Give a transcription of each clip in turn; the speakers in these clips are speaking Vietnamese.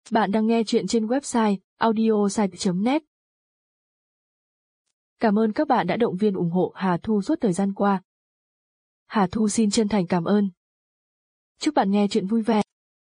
Bạn đang nghe chuyện trên website audiosite.net. Cảm ơn các bạn đã động viên ủng hộ Hà Thu suốt thời gian qua. Hà Thu xin chân thành cảm ơn. Chúc bạn nghe chuyện vui vẻ.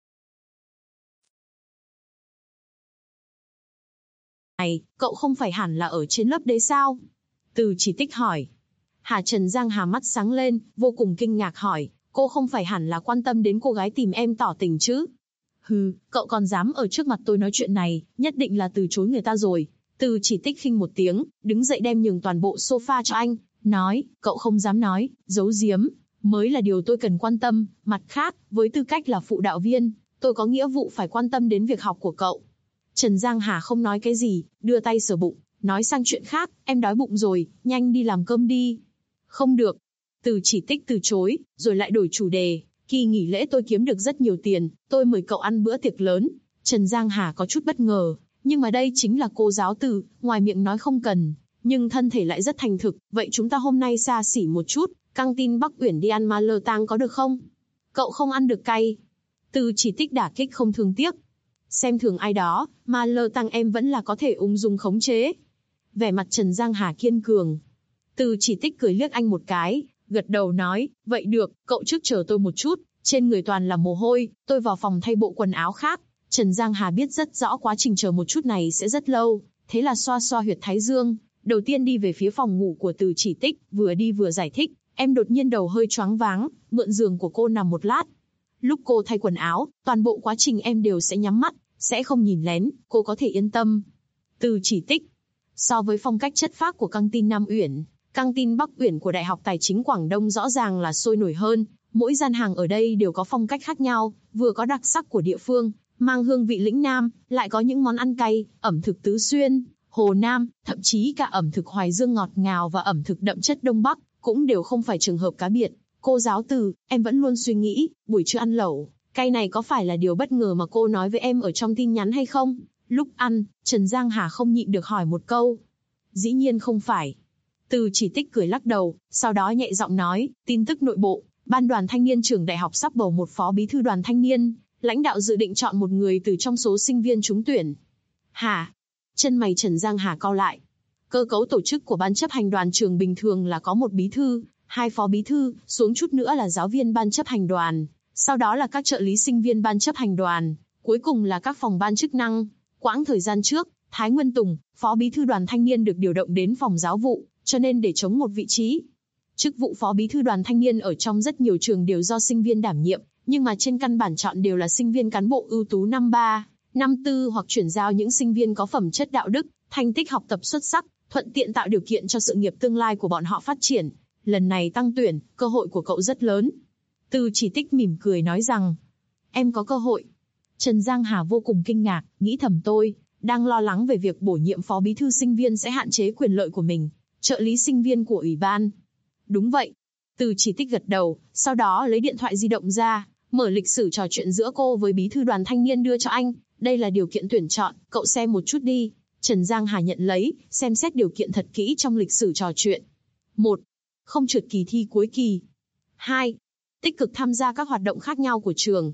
Này, cậu không phải hẳn là ở trên lớp đấy sao? Từ Chỉ Tích hỏi. Trần Giang Hà mắt sáng lên, vô cùng kinh ngạc hỏi, cô không phải hẳn là quan tâm đến cô gái tìm em tỏ tình chứ? Hừ, cậu còn dám ở trước mặt tôi nói chuyện này, nhất định là từ chối người ta rồi. Từ Chỉ Tích khinh một tiếng, đứng dậy đem nhường toàn bộ sofa cho anh, nói, cậu không dám nói, giấu giếm, mới là điều tôi cần quan tâm. Mặt khác, với tư cách là phụ đạo viên, tôi có nghĩa vụ phải quan tâm đến việc học của cậu. Trần Giang Hà không nói cái gì, đưa tay sờ bụng, nói sang chuyện khác, em đói bụng rồi, nhanh đi làm cơm đi. Không được. Từ Chỉ Tích từ chối, rồi lại đổi chủ đề. Kỳ nghỉ lễ tôi kiếm được rất nhiều tiền, tôi mời cậu ăn bữa tiệc lớn. Trần Giang Hà có chút bất ngờ, nhưng mà đây chính là cô giáo Từ, ngoài miệng nói không cần, nhưng thân thể lại rất thành thực. Vậy chúng ta hôm nay xa xỉ một chút, căng tin Bắc Uyển đi ăn ma lơ tang có được không? Cậu không ăn được cay. Từ Chỉ Tích đả kích không thương tiếc. Xem thường ai đó, ma lơ tang em vẫn là có thể ung dung khống chế. Vẻ mặt Trần Giang Hà kiên cường. Từ Chỉ Tích cười liếc anh một cái, gật đầu nói, vậy được, cậu trước chờ tôi một chút, trên người toàn là mồ hôi, tôi vào phòng thay bộ quần áo khác. Trần Giang Hà biết rất rõ quá trình chờ một chút này sẽ rất lâu, thế là xoa xoa huyệt thái dương, đầu tiên đi về phía phòng ngủ của Từ Chỉ Tích, vừa đi vừa giải thích, em đột nhiên đầu hơi choáng váng, mượn giường của cô nằm một lát. Lúc cô thay quần áo, toàn bộ quá trình em đều sẽ nhắm mắt, sẽ không nhìn lén, cô có thể yên tâm. Từ Chỉ Tích. So với phong cách chất phác của căng tin Nam Uyển, căng tin Bắc Uyển của Đại học Tài chính Quảng Đông rõ ràng là sôi nổi hơn. Mỗi gian hàng ở đây đều có phong cách khác nhau, vừa có đặc sắc của địa phương, mang hương vị lĩnh Nam, lại có những món ăn cay, ẩm thực tứ xuyên, Hồ Nam, thậm chí cả ẩm thực Hoài Dương ngọt ngào và ẩm thực đậm chất Đông Bắc, cũng đều không phải trường hợp cá biệt. Cô giáo Từ, em vẫn luôn suy nghĩ, buổi trưa ăn lẩu cay này có phải là điều bất ngờ mà cô nói với em ở trong tin nhắn hay không? Lúc ăn, Trần Giang Hà không nhịn được hỏi một câu. Dĩ nhiên không phải. Từ Chỉ Tích cười lắc đầu, sau đó nhẹ giọng nói, tin tức nội bộ, Ban đoàn thanh niên trường đại học sắp bầu một phó bí thư đoàn thanh niên, lãnh đạo dự định chọn một người từ trong số sinh viên trúng tuyển. Hả? Chân mày Trần Giang Hà cau lại. Cơ cấu tổ chức của ban chấp hành đoàn trường bình thường là có một bí thư, hai phó bí thư, xuống chút nữa là giáo viên ban chấp hành đoàn, sau đó là các trợ lý sinh viên ban chấp hành đoàn, cuối cùng là các phòng ban chức năng. Quãng thời gian trước, Thái Nguyên Tùng, phó bí thư đoàn thanh niên được điều động đến phòng giáo vụ, cho nên để chống một vị trí. Chức vụ phó bí thư đoàn thanh niên ở trong rất nhiều trường đều do sinh viên đảm nhiệm, nhưng mà trên căn bản chọn đều là sinh viên cán bộ ưu tú năm 3, năm 4 hoặc chuyển giao những sinh viên có phẩm chất đạo đức, thành tích học tập xuất sắc, thuận tiện tạo điều kiện cho sự nghiệp tương lai của bọn họ phát triển. Lần này tăng tuyển, cơ hội của cậu rất lớn. Từ Chỉ Tích mỉm cười nói rằng, em có cơ hội. Trần Giang Hà vô cùng kinh ngạc, nghĩ thầm tôi đang lo lắng về việc bổ nhiệm phó bí thư sinh viên sẽ hạn chế quyền lợi của mình, trợ lý sinh viên của ủy ban. Đúng vậy. Từ Chỉ Tích gật đầu, sau đó lấy điện thoại di động ra, mở lịch sử trò chuyện giữa cô với bí thư đoàn thanh niên đưa cho anh. Đây là điều kiện tuyển chọn, cậu xem một chút đi. Trần Giang Hà nhận lấy, xem xét điều kiện thật kỹ trong lịch sử trò chuyện. 1. Không trượt kỳ thi cuối kỳ. 2. Tích cực tham gia các hoạt động khác nhau của trường.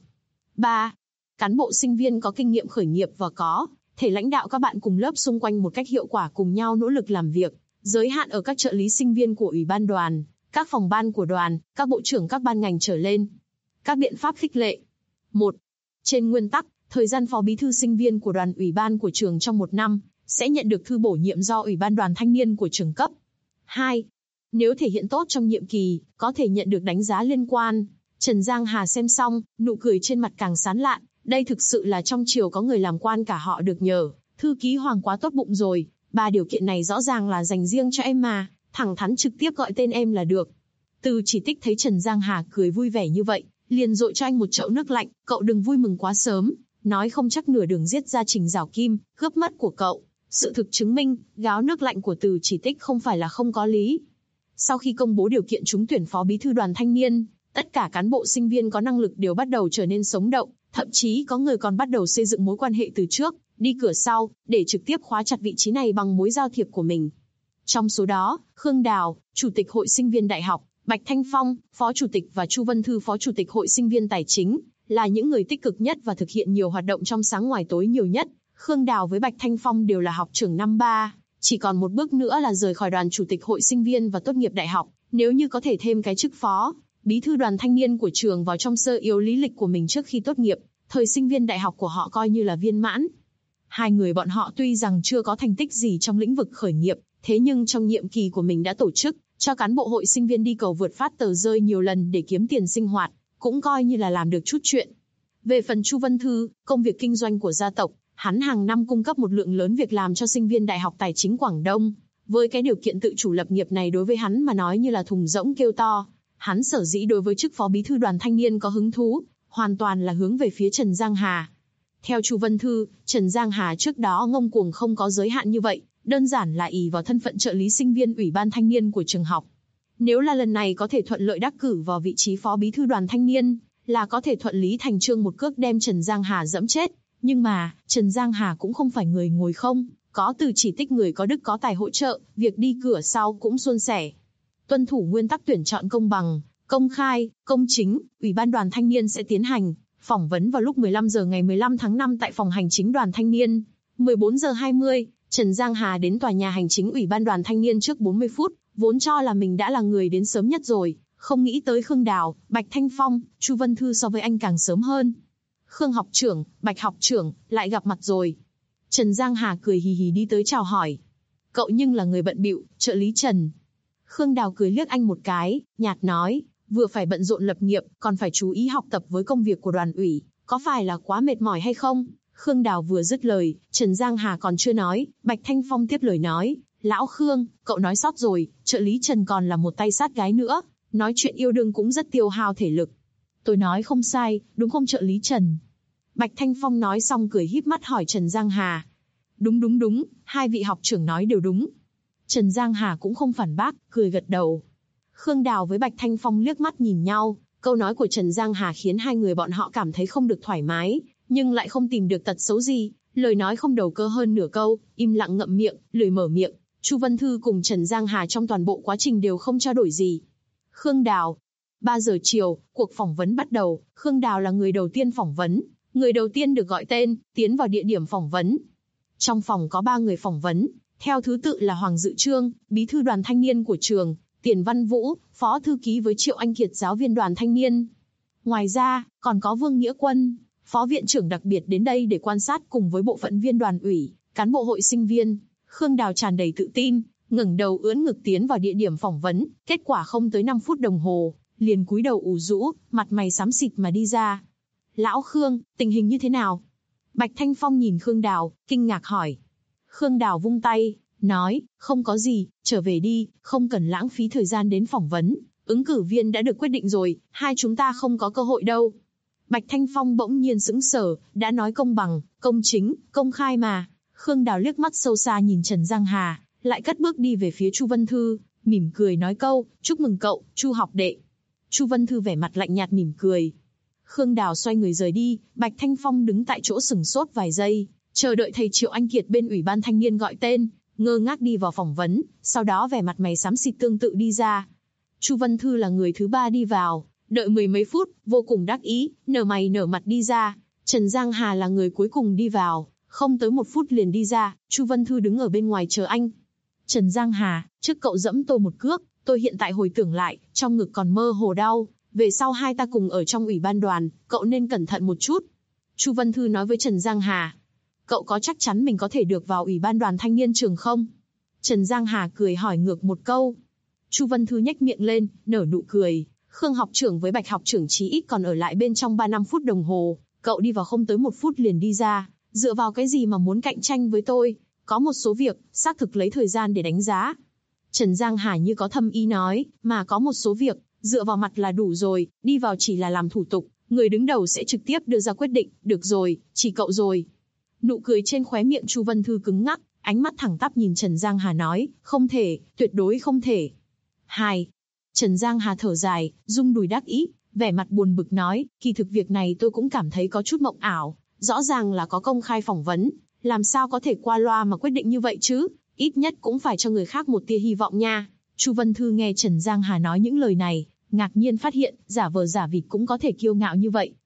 3. Cán bộ sinh viên có kinh nghiệm khởi nghiệp và có thể lãnh đạo các bạn cùng lớp xung quanh một cách hiệu quả, cùng nhau nỗ lực làm việc. Giới hạn ở các trợ lý sinh viên của ủy ban đoàn, các phòng ban của đoàn, các bộ trưởng các ban ngành trở lên. Các biện pháp khích lệ. 1. Trên nguyên tắc, thời gian phó bí thư sinh viên của đoàn ủy ban của trường trong 1 năm, sẽ nhận được thư bổ nhiệm do ủy ban đoàn thanh niên của trường cấp. 2. Nếu thể hiện tốt trong nhiệm kỳ, có thể nhận được đánh giá liên quan. Trần Giang Hà xem xong, nụ cười trên mặt càng sán lạn, đây thực sự là trong triều có người làm quan cả họ được nhờ, thư ký Hoàng quá tốt bụng rồi. 3 điều kiện này rõ ràng là dành riêng cho em mà, thẳng thắn trực tiếp gọi tên em là được. Từ Chỉ Tích thấy Trần Giang Hà cười vui vẻ như vậy, liền dội cho anh một chậu nước lạnh, cậu đừng vui mừng quá sớm, nói không chắc nửa đường giết ra Trình Giảo Kim, cướp mất của cậu. Sự thực chứng minh, gáo nước lạnh của Từ Chỉ Tích không phải là không có lý. Sau khi công bố điều kiện trúng tuyển phó bí thư đoàn thanh niên, tất cả cán bộ sinh viên có năng lực đều bắt đầu trở nên sống động, thậm chí có người còn bắt đầu xây dựng mối quan hệ từ trước, đi cửa sau, để trực tiếp khóa chặt vị trí này bằng mối giao thiệp của mình. Trong số đó, Khương Đào, Chủ tịch Hội Sinh viên Đại học, Bạch Thanh Phong, Phó Chủ tịch và Chu Vân Thư Phó Chủ tịch Hội Sinh viên Tài chính, là những người tích cực nhất và thực hiện nhiều hoạt động trong sáng ngoài tối nhiều nhất. Khương Đào với Bạch Thanh Phong đều là học trưởng năm 3, chỉ còn một bước nữa là rời khỏi đoàn chủ tịch hội sinh viên và tốt nghiệp đại học. Nếu như có thể thêm cái chức phó, bí thư đoàn thanh niên của trường vào trong sơ yếu lý lịch của mình trước khi tốt nghiệp, thời sinh viên đại học của họ coi như là viên mãn. Hai người bọn họ tuy rằng chưa có thành tích gì trong lĩnh vực khởi nghiệp, thế nhưng trong nhiệm kỳ của mình đã tổ chức cho cán bộ hội sinh viên đi cầu vượt phát tờ rơi nhiều lần để kiếm tiền sinh hoạt, cũng coi như là làm được chút chuyện. Về phần Chu Vân Thư, công việc kinh doanh của gia tộc, hắn hàng năm cung cấp một lượng lớn việc làm cho sinh viên Đại học Tài chính Quảng Đông. Với cái điều kiện tự chủ lập nghiệp này đối với hắn mà nói như là thùng rỗng kêu to. Hắn sở dĩ đối với chức phó bí thư đoàn thanh niên có hứng thú, hoàn toàn là hướng về phía Trần Giang Hà. Theo Chu Vân Thư, Trần Giang Hà trước đó ngông cuồng không có giới hạn như vậy, đơn giản là ỷ vào thân phận trợ lý sinh viên ủy ban thanh niên của trường học. Nếu là lần này có thể thuận lợi đắc cử vào vị trí phó bí thư đoàn thanh niên, là có thể thuận lý thành chương một cước đem Trần Giang Hà dẫm chết. Nhưng mà, Trần Giang Hà cũng không phải người ngồi không, có từ chỉ tích người có đức có tài hỗ trợ, việc đi cửa sau cũng suôn sẻ. Tuân thủ nguyên tắc tuyển chọn công bằng, công khai, công chính, Ủy ban đoàn thanh niên sẽ tiến hành phỏng vấn vào lúc 15 giờ ngày 15 tháng 5 tại phòng hành chính đoàn thanh niên. 14 giờ 20, Trần Giang Hà đến tòa nhà hành chính Ủy ban đoàn thanh niên trước 40 phút, vốn cho là mình đã là người đến sớm nhất rồi, không nghĩ tới Khương Đào, Bạch Thanh Phong, Chu Vân Thư so với anh càng sớm hơn. Khương học trưởng, Bạch học trưởng, lại gặp mặt rồi. Trần Giang Hà cười hì hì đi tới chào hỏi. Cậu nhưng là người bận bịu, trợ lý Trần. Khương Đào cười liếc anh một cái, nhạt nói, vừa phải bận rộn lập nghiệp, còn phải chú ý học tập với công việc của đoàn ủy, có phải là quá mệt mỏi hay không? Khương Đào vừa dứt lời, Trần Giang Hà còn chưa nói, Bạch Thanh Phong tiếp lời nói, Lão Khương, cậu nói sót rồi, trợ lý Trần còn là một tay sát gái nữa, nói chuyện yêu đương cũng rất tiêu hao thể lực. Tôi nói không sai, đúng không trợ lý Trần? Bạch Thanh Phong nói xong cười híp mắt hỏi Trần Giang Hà. Đúng, hai vị học trưởng nói đều đúng. Trần Giang Hà cũng không phản bác, cười gật đầu. Khương Đào với Bạch Thanh Phong liếc mắt nhìn nhau, câu nói của Trần Giang Hà khiến hai người bọn họ cảm thấy không được thoải mái, nhưng lại không tìm được tật xấu gì, lời nói không đầu cơ hơn nửa câu, im lặng ngậm miệng, lười mở miệng. Chu Vân Thư cùng Trần Giang Hà trong toàn bộ quá trình đều không trao đổi gì. Khương Đào. 3 giờ chiều, cuộc phỏng vấn bắt đầu, Khương Đào là người đầu tiên phỏng vấn, người đầu tiên được gọi tên, tiến vào địa điểm phỏng vấn. Trong phòng có 3 người phỏng vấn, theo thứ tự là Hoàng Dự Trương, bí thư đoàn thanh niên của trường, Tiền Văn Vũ, phó thư ký với Triệu Anh Kiệt giáo viên đoàn thanh niên. Ngoài ra, còn có Vương Nghĩa Quân, phó viện trưởng đặc biệt đến đây để quan sát cùng với bộ phận viên đoàn ủy, cán bộ hội sinh viên. Khương Đào tràn đầy tự tin, ngẩng đầu ưỡn ngực tiến vào địa điểm phỏng vấn, kết quả không tới 5 phút đồng hồ, liền cúi đầu ủ rũ, mặt mày xám xịt mà đi ra. Lão Khương, tình hình như thế nào? Bạch Thanh Phong nhìn Khương Đào, kinh ngạc hỏi. Khương Đào vung tay, nói, không có gì, trở về đi, không cần lãng phí thời gian đến phỏng vấn, ứng cử viên đã được quyết định rồi, hai chúng ta không có cơ hội đâu. Bạch Thanh Phong bỗng nhiên sững sờ, đã nói công bằng, công chính, công khai mà. Khương Đào liếc mắt sâu xa nhìn Trần Giang Hà, lại cất bước đi về phía Chu Vân Thư, mỉm cười nói câu, chúc mừng cậu, Chu học đệ. Chu Vân Thư vẻ mặt lạnh nhạt mỉm cười. Khương Đào xoay người rời đi, Bạch Thanh Phong đứng tại chỗ sừng sốt vài giây, chờ đợi thầy Triệu Anh Kiệt bên ủy ban thanh niên gọi tên, ngơ ngác đi vào phỏng vấn, sau đó vẻ mặt mày xám xịt tương tự đi ra. Chu Vân Thư là người thứ 3 đi vào, đợi 10 mấy phút, vô cùng đắc ý, nở mày nở mặt đi ra. Trần Giang Hà là người cuối cùng đi vào, không tới 1 phút liền đi ra, Chu Vân Thư đứng ở bên ngoài chờ anh. Trần Giang Hà, trước cậu dẫm tôi một cước, tôi hiện tại hồi tưởng lại, trong ngực còn mơ hồ đau, về sau hai ta cùng ở trong ủy ban đoàn, cậu nên cẩn thận một chút. Chu Vân Thư nói với Trần Giang Hà. Cậu có chắc chắn mình có thể được vào ủy ban đoàn thanh niên trường không? Trần Giang Hà cười hỏi ngược một câu. Chu Vân Thư nhếch miệng lên, nở nụ cười. Khương học trưởng với Bạch học trưởng chí ít còn ở lại bên trong 3-5 phút đồng hồ, cậu đi vào không tới 1 phút liền đi ra, dựa vào cái gì mà muốn cạnh tranh với tôi? Có một số việc, xác thực lấy thời gian để đánh giá. Trần Giang Hà như có thâm ý nói, mà có một số việc, dựa vào mặt là đủ rồi, đi vào chỉ là làm thủ tục, người đứng đầu sẽ trực tiếp đưa ra quyết định, được rồi, chỉ cậu rồi. Nụ cười trên khóe miệng Chu Vân Thư cứng ngắc, ánh mắt thẳng tắp nhìn Trần Giang Hà nói, không thể, tuyệt đối không thể. 2. Trần Giang Hà thở dài, rung đùi đắc ý, vẻ mặt buồn bực nói, kỳ thực việc này tôi cũng cảm thấy có chút mộng ảo, rõ ràng là có công khai phỏng vấn, làm sao có thể qua loa mà quyết định như vậy chứ, ít nhất cũng phải cho người khác một tia hy vọng nha. Chu Vân Thư nghe Trần Giang Hà nói những lời này, ngạc nhiên phát hiện, giả vờ giả vịt cũng có thể kiêu ngạo như vậy,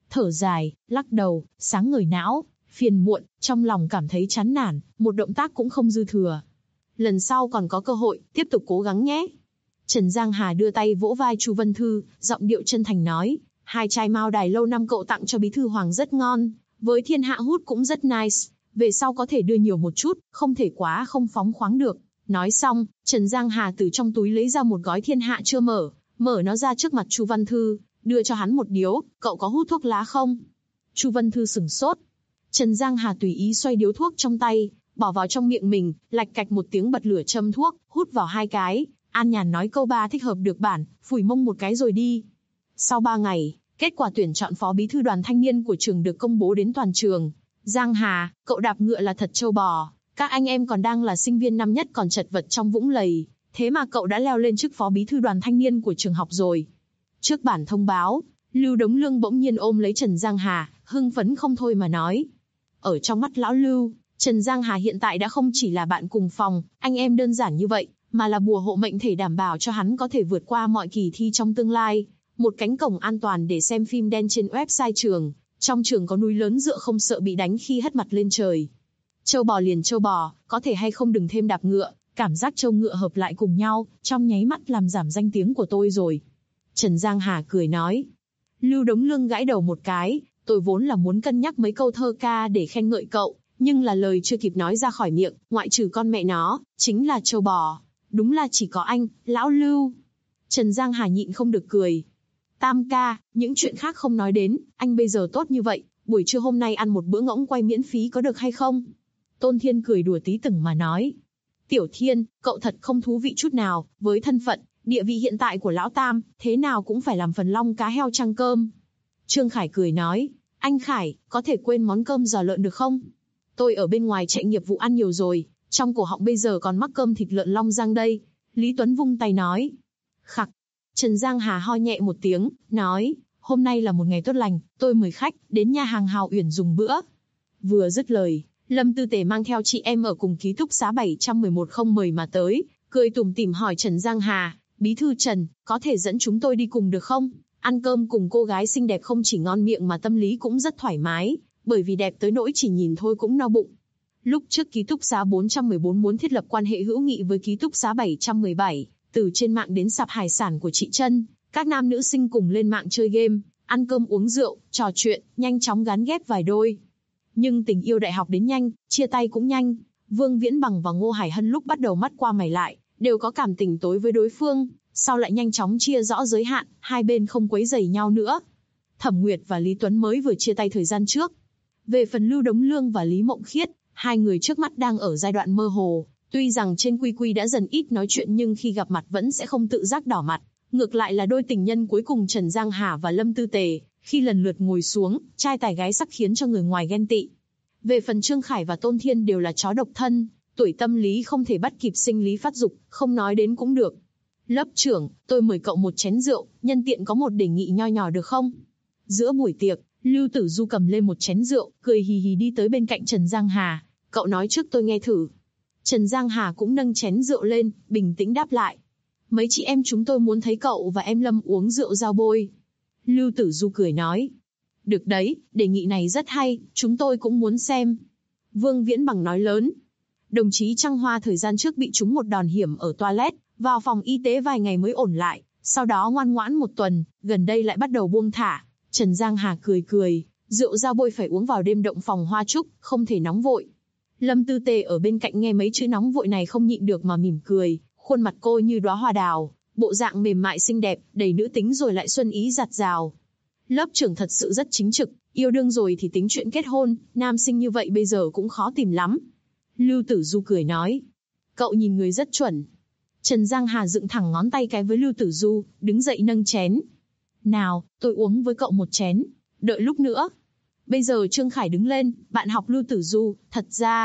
thở dài, lắc đầu, sáng ngời não, phiền muộn, trong lòng cảm thấy chán nản, một động tác cũng không dư thừa. Lần sau còn có cơ hội, tiếp tục cố gắng nhé. Trần Giang Hà đưa tay vỗ vai Chu Vân Thư, giọng điệu chân thành nói, 2 chai mao đài lâu năm cậu tặng cho bí thư Hoàng rất ngon, với thiên hạ hút cũng rất nice, về sau có thể đưa nhiều một chút, không thể quá không phóng khoáng được. Nói xong, Trần Giang Hà từ trong túi lấy ra một gói thiên hạ chưa mở nó ra trước mặt Chu Văn Thư, đưa cho hắn một điếu, cậu có hút thuốc lá không? Chu Văn Thư sửng sốt. Trần Giang Hà tùy ý xoay điếu thuốc trong tay, bỏ vào trong miệng mình, lạch cạch một tiếng bật lửa châm thuốc, hút vào 2 cái, an nhàn nói câu 3 thích hợp được bản, phủi mông một cái rồi đi. Sau 3 ngày, kết quả tuyển chọn phó bí thư đoàn thanh niên của trường được công bố đến toàn trường. Giang Hà, cậu đạp ngựa là thật trâu bò, các anh em còn đang là sinh viên năm nhất còn chật vật trong vũng lầy, thế mà cậu đã leo lên chức phó bí thư đoàn thanh niên của trường học rồi. Trước bản thông báo, Lưu Đống Lương bỗng nhiên ôm lấy Trần Giang Hà, hưng phấn không thôi mà nói. Ở trong mắt lão Lưu, Trần Giang Hà hiện tại đã không chỉ là bạn cùng phòng, anh em đơn giản như vậy, mà là bùa hộ mệnh thể đảm bảo cho hắn có thể vượt qua mọi kỳ thi trong tương lai. Một cánh cổng an toàn để xem phim đen trên website trường. Trong trường có núi lớn dựa không sợ bị đánh khi hất mặt lên trời. Châu bò liền châu bò, có thể hay không đừng thêm đạp ngựa, cảm giác châu ngựa hợp lại cùng nhau, trong nháy mắt làm giảm danh tiếng của tôi rồi. Trần Giang Hà cười nói. Lưu Đống Lương gãi đầu một cái, tôi vốn là muốn cân nhắc mấy câu thơ ca để khen ngợi cậu, nhưng là lời chưa kịp nói ra khỏi miệng, ngoại trừ con mẹ nó, chính là châu bò. Đúng là chỉ có anh, lão Lưu. Trần Giang Hà nhịn không được cười. Tam ca, những chuyện khác không nói đến, anh bây giờ tốt như vậy, buổi trưa hôm nay ăn một bữa ngỗng quay miễn phí có được hay không? Tôn Thiên cười đùa tí từng mà nói. Tiểu Thiên, cậu thật không thú vị chút nào, với thân phận, địa vị hiện tại của lão Tam, thế nào cũng phải làm phần long cá heo trăng cơm. Trương Khải cười nói, anh Khải, có thể quên món cơm giò lợn được không? Tôi ở bên ngoài chạy nghiệp vụ ăn nhiều rồi, trong cổ họng bây giờ còn mắc cơm thịt lợn long giang đây. Lý Tuấn vung tay nói. Khặc. Trần Giang Hà ho nhẹ một tiếng, nói, hôm nay là một ngày tốt lành, tôi mời khách đến nhà hàng Hào Uyển dùng bữa. Vừa dứt lời, Lâm Tư Tề mang theo chị em ở cùng ký túc xá 711 không mời mà tới, cười tủm tỉm hỏi Trần Giang Hà, bí thư Trần, có thể dẫn chúng tôi đi cùng được không? Ăn cơm cùng cô gái xinh đẹp không chỉ ngon miệng mà tâm lý cũng rất thoải mái, bởi vì đẹp tới nỗi chỉ nhìn thôi cũng no bụng. Lúc trước ký túc xá 414 muốn thiết lập quan hệ hữu nghị với ký túc xá 717, từ trên mạng đến sạp hải sản của chị Trân, các nam nữ sinh cùng lên mạng chơi game, ăn cơm uống rượu, trò chuyện, nhanh chóng gắn ghép vài đôi. Nhưng tình yêu đại học đến nhanh, chia tay cũng nhanh. Vương Viễn Bằng và Ngô Hải Hân lúc bắt đầu mắt qua mày lại, đều có cảm tình tối với đối phương, sau lại nhanh chóng chia rõ giới hạn, hai bên không quấy rầy nhau nữa. Thẩm Nguyệt và Lý Tuấn mới vừa chia tay thời gian trước. Về phần Lưu Đống Lương và Lý Mộng Khiết, hai người trước mắt đang ở giai đoạn mơ hồ. Tuy rằng trên QQ đã dần ít nói chuyện nhưng khi gặp mặt vẫn sẽ không tự giác đỏ mặt. Ngược lại là đôi tình nhân cuối cùng Trần Giang Hà và Lâm Tư Tề, khi lần lượt ngồi xuống, trai tài gái sắc khiến cho người ngoài ghen tị. Về phần Trương Khải và Tôn Thiên đều là chó độc thân, tuổi tâm lý không thể bắt kịp sinh lý phát dục, không nói đến cũng được. Lớp trưởng, tôi mời cậu một chén rượu, nhân tiện có một đề nghị nho nhỏ được không? Giữa buổi tiệc, Lưu Tử Du cầm lên một chén rượu, cười hì hì đi tới bên cạnh Trần Giang Hà. Cậu nói trước tôi nghe thử. Trần Giang Hà cũng nâng chén rượu lên, bình tĩnh đáp lại. Mấy chị em chúng tôi muốn thấy cậu và em Lâm uống rượu giao bôi. Lưu Tử Du cười nói. Được đấy, đề nghị này rất hay, chúng tôi cũng muốn xem. Vương Viễn Bằng nói lớn. Đồng chí Trăng Hoa thời gian trước bị trúng một đòn hiểm ở toilet, vào phòng y tế vài ngày mới ổn lại, sau đó ngoan ngoãn một tuần, gần đây lại bắt đầu buông thả. Trần Giang Hà cười cười, rượu giao bôi phải uống vào đêm động phòng hoa trúc, không thể nóng vội. Lâm Tư Tề ở bên cạnh nghe mấy chữ nóng vội này không nhịn được mà mỉm cười, khuôn mặt cô như đóa hoa đào, bộ dạng mềm mại xinh đẹp, đầy nữ tính rồi lại xuân ý dạt dào. Lớp trưởng thật sự rất chính trực, yêu đương rồi thì tính chuyện kết hôn, nam sinh như vậy bây giờ cũng khó tìm lắm. Lưu Tử Du cười nói, cậu nhìn người rất chuẩn. Trần Giang Hà dựng thẳng ngón tay cái với Lưu Tử Du, đứng dậy nâng chén. Nào, tôi uống với cậu một chén, đợi lúc nữa. Bây giờ Trương Khải đứng lên, bạn học Lưu Tử Du, thật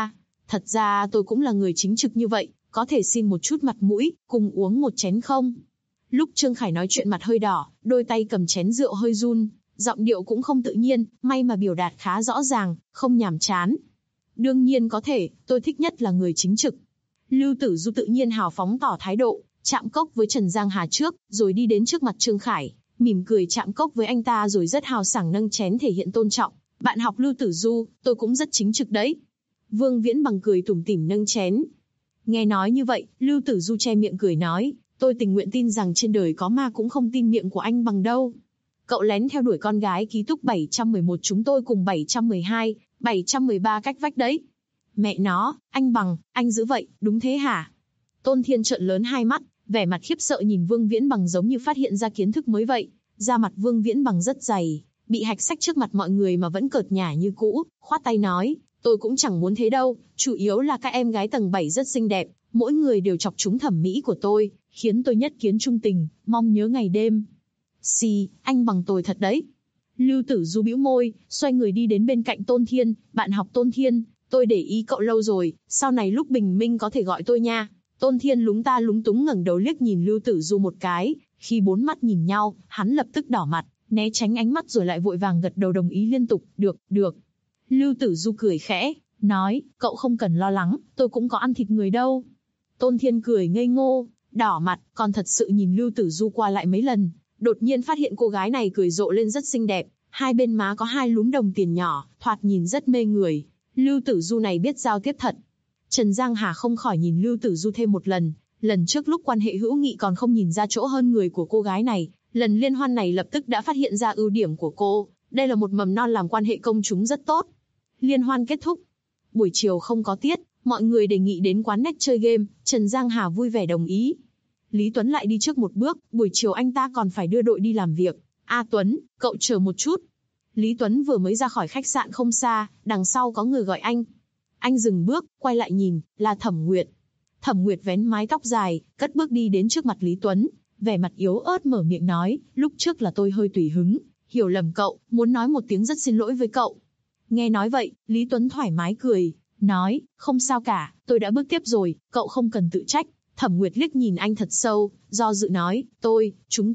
ra tôi cũng là người chính trực như vậy, có thể xin một chút mặt mũi, cùng uống một chén không? Lúc Trương Khải nói chuyện mặt hơi đỏ, đôi tay cầm chén rượu hơi run, giọng điệu cũng không tự nhiên, may mà biểu đạt khá rõ ràng, không nhàm chán. Đương nhiên có thể, tôi thích nhất là người chính trực. Lưu Tử Du tự nhiên hào phóng tỏ thái độ, chạm cốc với Trần Giang Hà trước, rồi đi đến trước mặt Trương Khải, mỉm cười chạm cốc với anh ta rồi rất hào sảng nâng chén thể hiện tôn trọng. Bạn học Lưu Tử Du, tôi cũng rất chính trực đấy. Vương Viễn Bằng cười tủm tỉm nâng chén. Nghe nói như vậy, Lưu Tử Du che miệng cười nói, tôi tình nguyện tin rằng trên đời có ma cũng không tin miệng của anh Bằng đâu. Cậu lén theo đuổi con gái ký túc 711 chúng tôi cùng 712, 713 cách vách đấy. Mẹ nó, anh Bằng, anh giữ vậy, đúng thế hả? Tôn Thiên trợn lớn hai mắt, vẻ mặt khiếp sợ nhìn Vương Viễn Bằng giống như phát hiện ra kiến thức mới vậy. Da mặt Vương Viễn Bằng rất dày, bị hạch sách trước mặt mọi người mà vẫn cợt nhả như cũ, khoát tay nói, tôi cũng chẳng muốn thế đâu, chủ yếu là các em gái tầng 7 rất xinh đẹp, mỗi người đều chọc trúng thẩm mỹ của tôi, khiến tôi nhất kiến trung tình, mong nhớ ngày đêm. Xì, anh Bằng tồi thật đấy. Lưu Tử Du bĩu môi, xoay người đi đến bên cạnh Tôn Thiên, bạn học Tôn Thiên, tôi để ý cậu lâu rồi, sau này lúc bình minh có thể gọi tôi nha. Tôn Thiên lúng ta lúng túng ngẩng đầu liếc nhìn Lưu Tử Du một cái, khi bốn mắt nhìn nhau, hắn lập tức đỏ mặt, né tránh ánh mắt rồi lại vội vàng gật đầu đồng ý liên tục, được, được. Lưu Tử Du cười khẽ, nói, cậu không cần lo lắng, tôi cũng có ăn thịt người đâu. Tôn Thiên cười ngây ngô, đỏ mặt, còn thật sự nhìn Lưu Tử Du qua lại mấy lần, đột nhiên phát hiện cô gái này cười rộ lên rất xinh đẹp, hai bên má có hai lúm đồng tiền nhỏ, thoạt nhìn rất mê người. Lưu Tử Du này biết giao tiếp thật. Trần Giang Hà không khỏi nhìn Lưu Tử Du thêm một lần trước lúc quan hệ hữu nghị còn không nhìn ra chỗ hơn người của cô gái này, lần liên hoan này lập tức đã phát hiện ra ưu điểm của cô, đây là một mầm non làm quan hệ công chúng rất tốt. Liên hoan kết thúc. Buổi chiều không có tiết, mọi người đề nghị đến quán net chơi game, Trần Giang Hà vui vẻ đồng ý. Lý Tuấn lại đi trước một bước, buổi chiều anh ta còn phải đưa đội đi làm việc. A Tuấn, cậu chờ một chút. Lý Tuấn vừa mới ra khỏi khách sạn không xa, đằng sau có người gọi anh. Anh dừng bước, quay lại nhìn, là Thẩm Nguyệt. Thẩm Nguyệt vén mái tóc dài, cất bước đi đến trước mặt Lý Tuấn, vẻ mặt yếu ớt mở miệng nói, lúc trước là tôi hơi tùy hứng, hiểu lầm cậu, muốn nói một tiếng rất xin lỗi với cậu. Nghe nói vậy, Lý Tuấn thoải mái cười, nói, không sao cả, tôi đã bước tiếp rồi, cậu không cần tự trách. Thẩm Nguyệt liếc nhìn anh thật sâu, do dự nói, chúng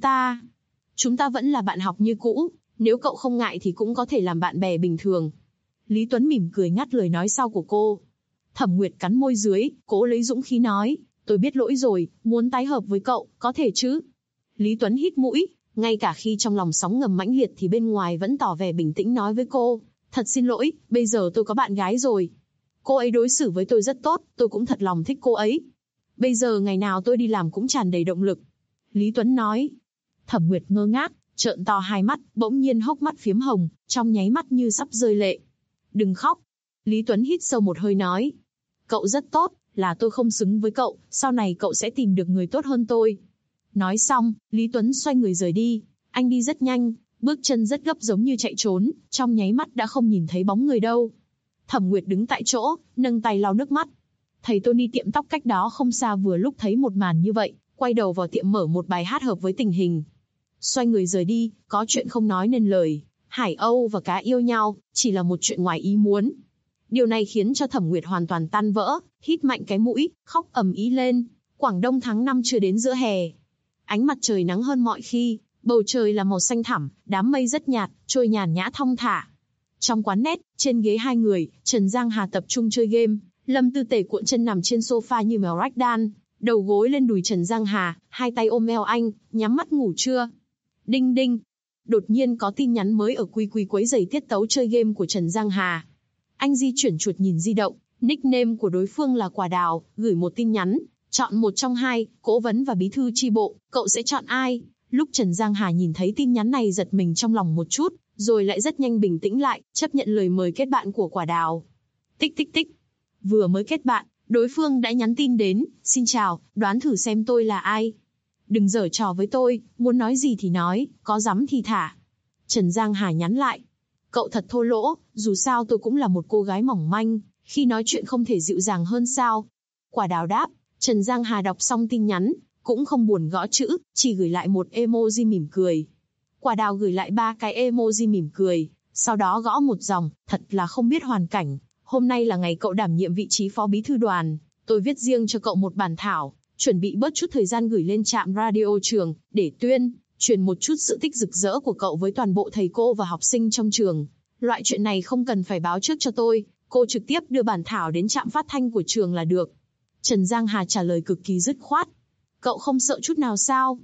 ta vẫn là bạn học như cũ, nếu cậu không ngại thì cũng có thể làm bạn bè bình thường. Lý Tuấn mỉm cười ngắt lời nói sau của cô. Thẩm Nguyệt cắn môi dưới, cố lấy dũng khí nói, tôi biết lỗi rồi, muốn tái hợp với cậu, có thể chứ? Lý Tuấn hít mũi, ngay cả khi trong lòng sóng ngầm mãnh liệt thì bên ngoài vẫn tỏ vẻ bình tĩnh nói với cô, thật xin lỗi, bây giờ tôi có bạn gái rồi. Cô ấy đối xử với tôi rất tốt, tôi cũng thật lòng thích cô ấy. Bây giờ ngày nào tôi đi làm cũng tràn đầy động lực. Lý Tuấn nói. Thẩm Nguyệt ngơ ngác, trợn to hai mắt, bỗng nhiên hốc mắt phiếm hồng, trong nháy mắt như sắp rơi lệ. Đừng khóc. Lý Tuấn hít sâu một hơi nói. Cậu rất tốt, là tôi không xứng với cậu, sau này cậu sẽ tìm được người tốt hơn tôi. Nói xong, Lý Tuấn xoay người rời đi. Anh đi rất nhanh, bước chân rất gấp giống như chạy trốn, trong nháy mắt đã không nhìn thấy bóng người đâu. Thẩm Nguyệt đứng tại chỗ, nâng tay lau nước mắt. Thầy Tony tiệm tóc cách đó không xa vừa lúc thấy một màn như vậy, quay đầu vào tiệm mở một bài hát hợp với tình hình. Xoay người rời đi, có chuyện không nói nên lời. Hải Âu và cá yêu nhau, chỉ là một chuyện ngoài ý muốn. Điều này khiến cho Thẩm Nguyệt hoàn toàn tan vỡ, hít mạnh cái mũi, khóc ầm ĩ lên. Quảng Đông tháng 5 chưa đến giữa hè. Ánh mặt trời nắng hơn mọi khi, bầu trời là màu xanh thẳm, đám mây rất nhạt, trôi nhàn nhã thong thả. Trong quán net, trên ghế hai người, Trần Giang Hà tập trung chơi game, Lâm Tư Tề cuộn chân nằm trên sofa như mèo ragdoll, đầu gối lên đùi Trần Giang Hà, hai tay ôm eo anh, nhắm mắt ngủ trưa. Đinh đinh. Đột nhiên có tin nhắn mới ở quy quấy rầy tiết tấu chơi game của Trần Giang Hà. Anh di chuyển chuột nhìn di động, nickname của đối phương là Quả Đào, gửi một tin nhắn, chọn một trong hai, cố vấn và bí thư chi bộ, cậu sẽ chọn ai? Lúc Trần Giang Hà nhìn thấy tin nhắn này giật mình trong lòng một chút, rồi lại rất nhanh bình tĩnh lại, chấp nhận lời mời kết bạn của Quả Đào. Tích tích tích. Vừa mới kết bạn, đối phương đã nhắn tin đến, xin chào, đoán thử xem tôi là ai. Đừng giở trò với tôi, muốn nói gì thì nói, có dám thì thả. Trần Giang Hà nhắn lại. Cậu thật thô lỗ, dù sao tôi cũng là một cô gái mỏng manh, khi nói chuyện không thể dịu dàng hơn sao. Quả Đào đáp, Trần Giang Hà đọc xong tin nhắn, cũng không buồn gõ chữ, chỉ gửi lại một emoji mỉm cười. Quả Đào gửi lại 3 cái emoji mỉm cười, sau đó gõ một dòng, thật là không biết hoàn cảnh. Hôm nay là ngày cậu đảm nhiệm vị trí phó bí thư đoàn, tôi viết riêng cho cậu một bản thảo, chuẩn bị bớt chút thời gian gửi lên trạm radio trường, để truyền một chút sự tích rực rỡ của cậu với toàn bộ thầy cô và học sinh trong trường. Loại chuyện này không cần phải báo trước cho tôi, cô trực tiếp đưa bản thảo đến trạm phát thanh của trường là được. Trần Giang Hà trả lời cực kỳ dứt khoát. Cậu không sợ chút nào sao?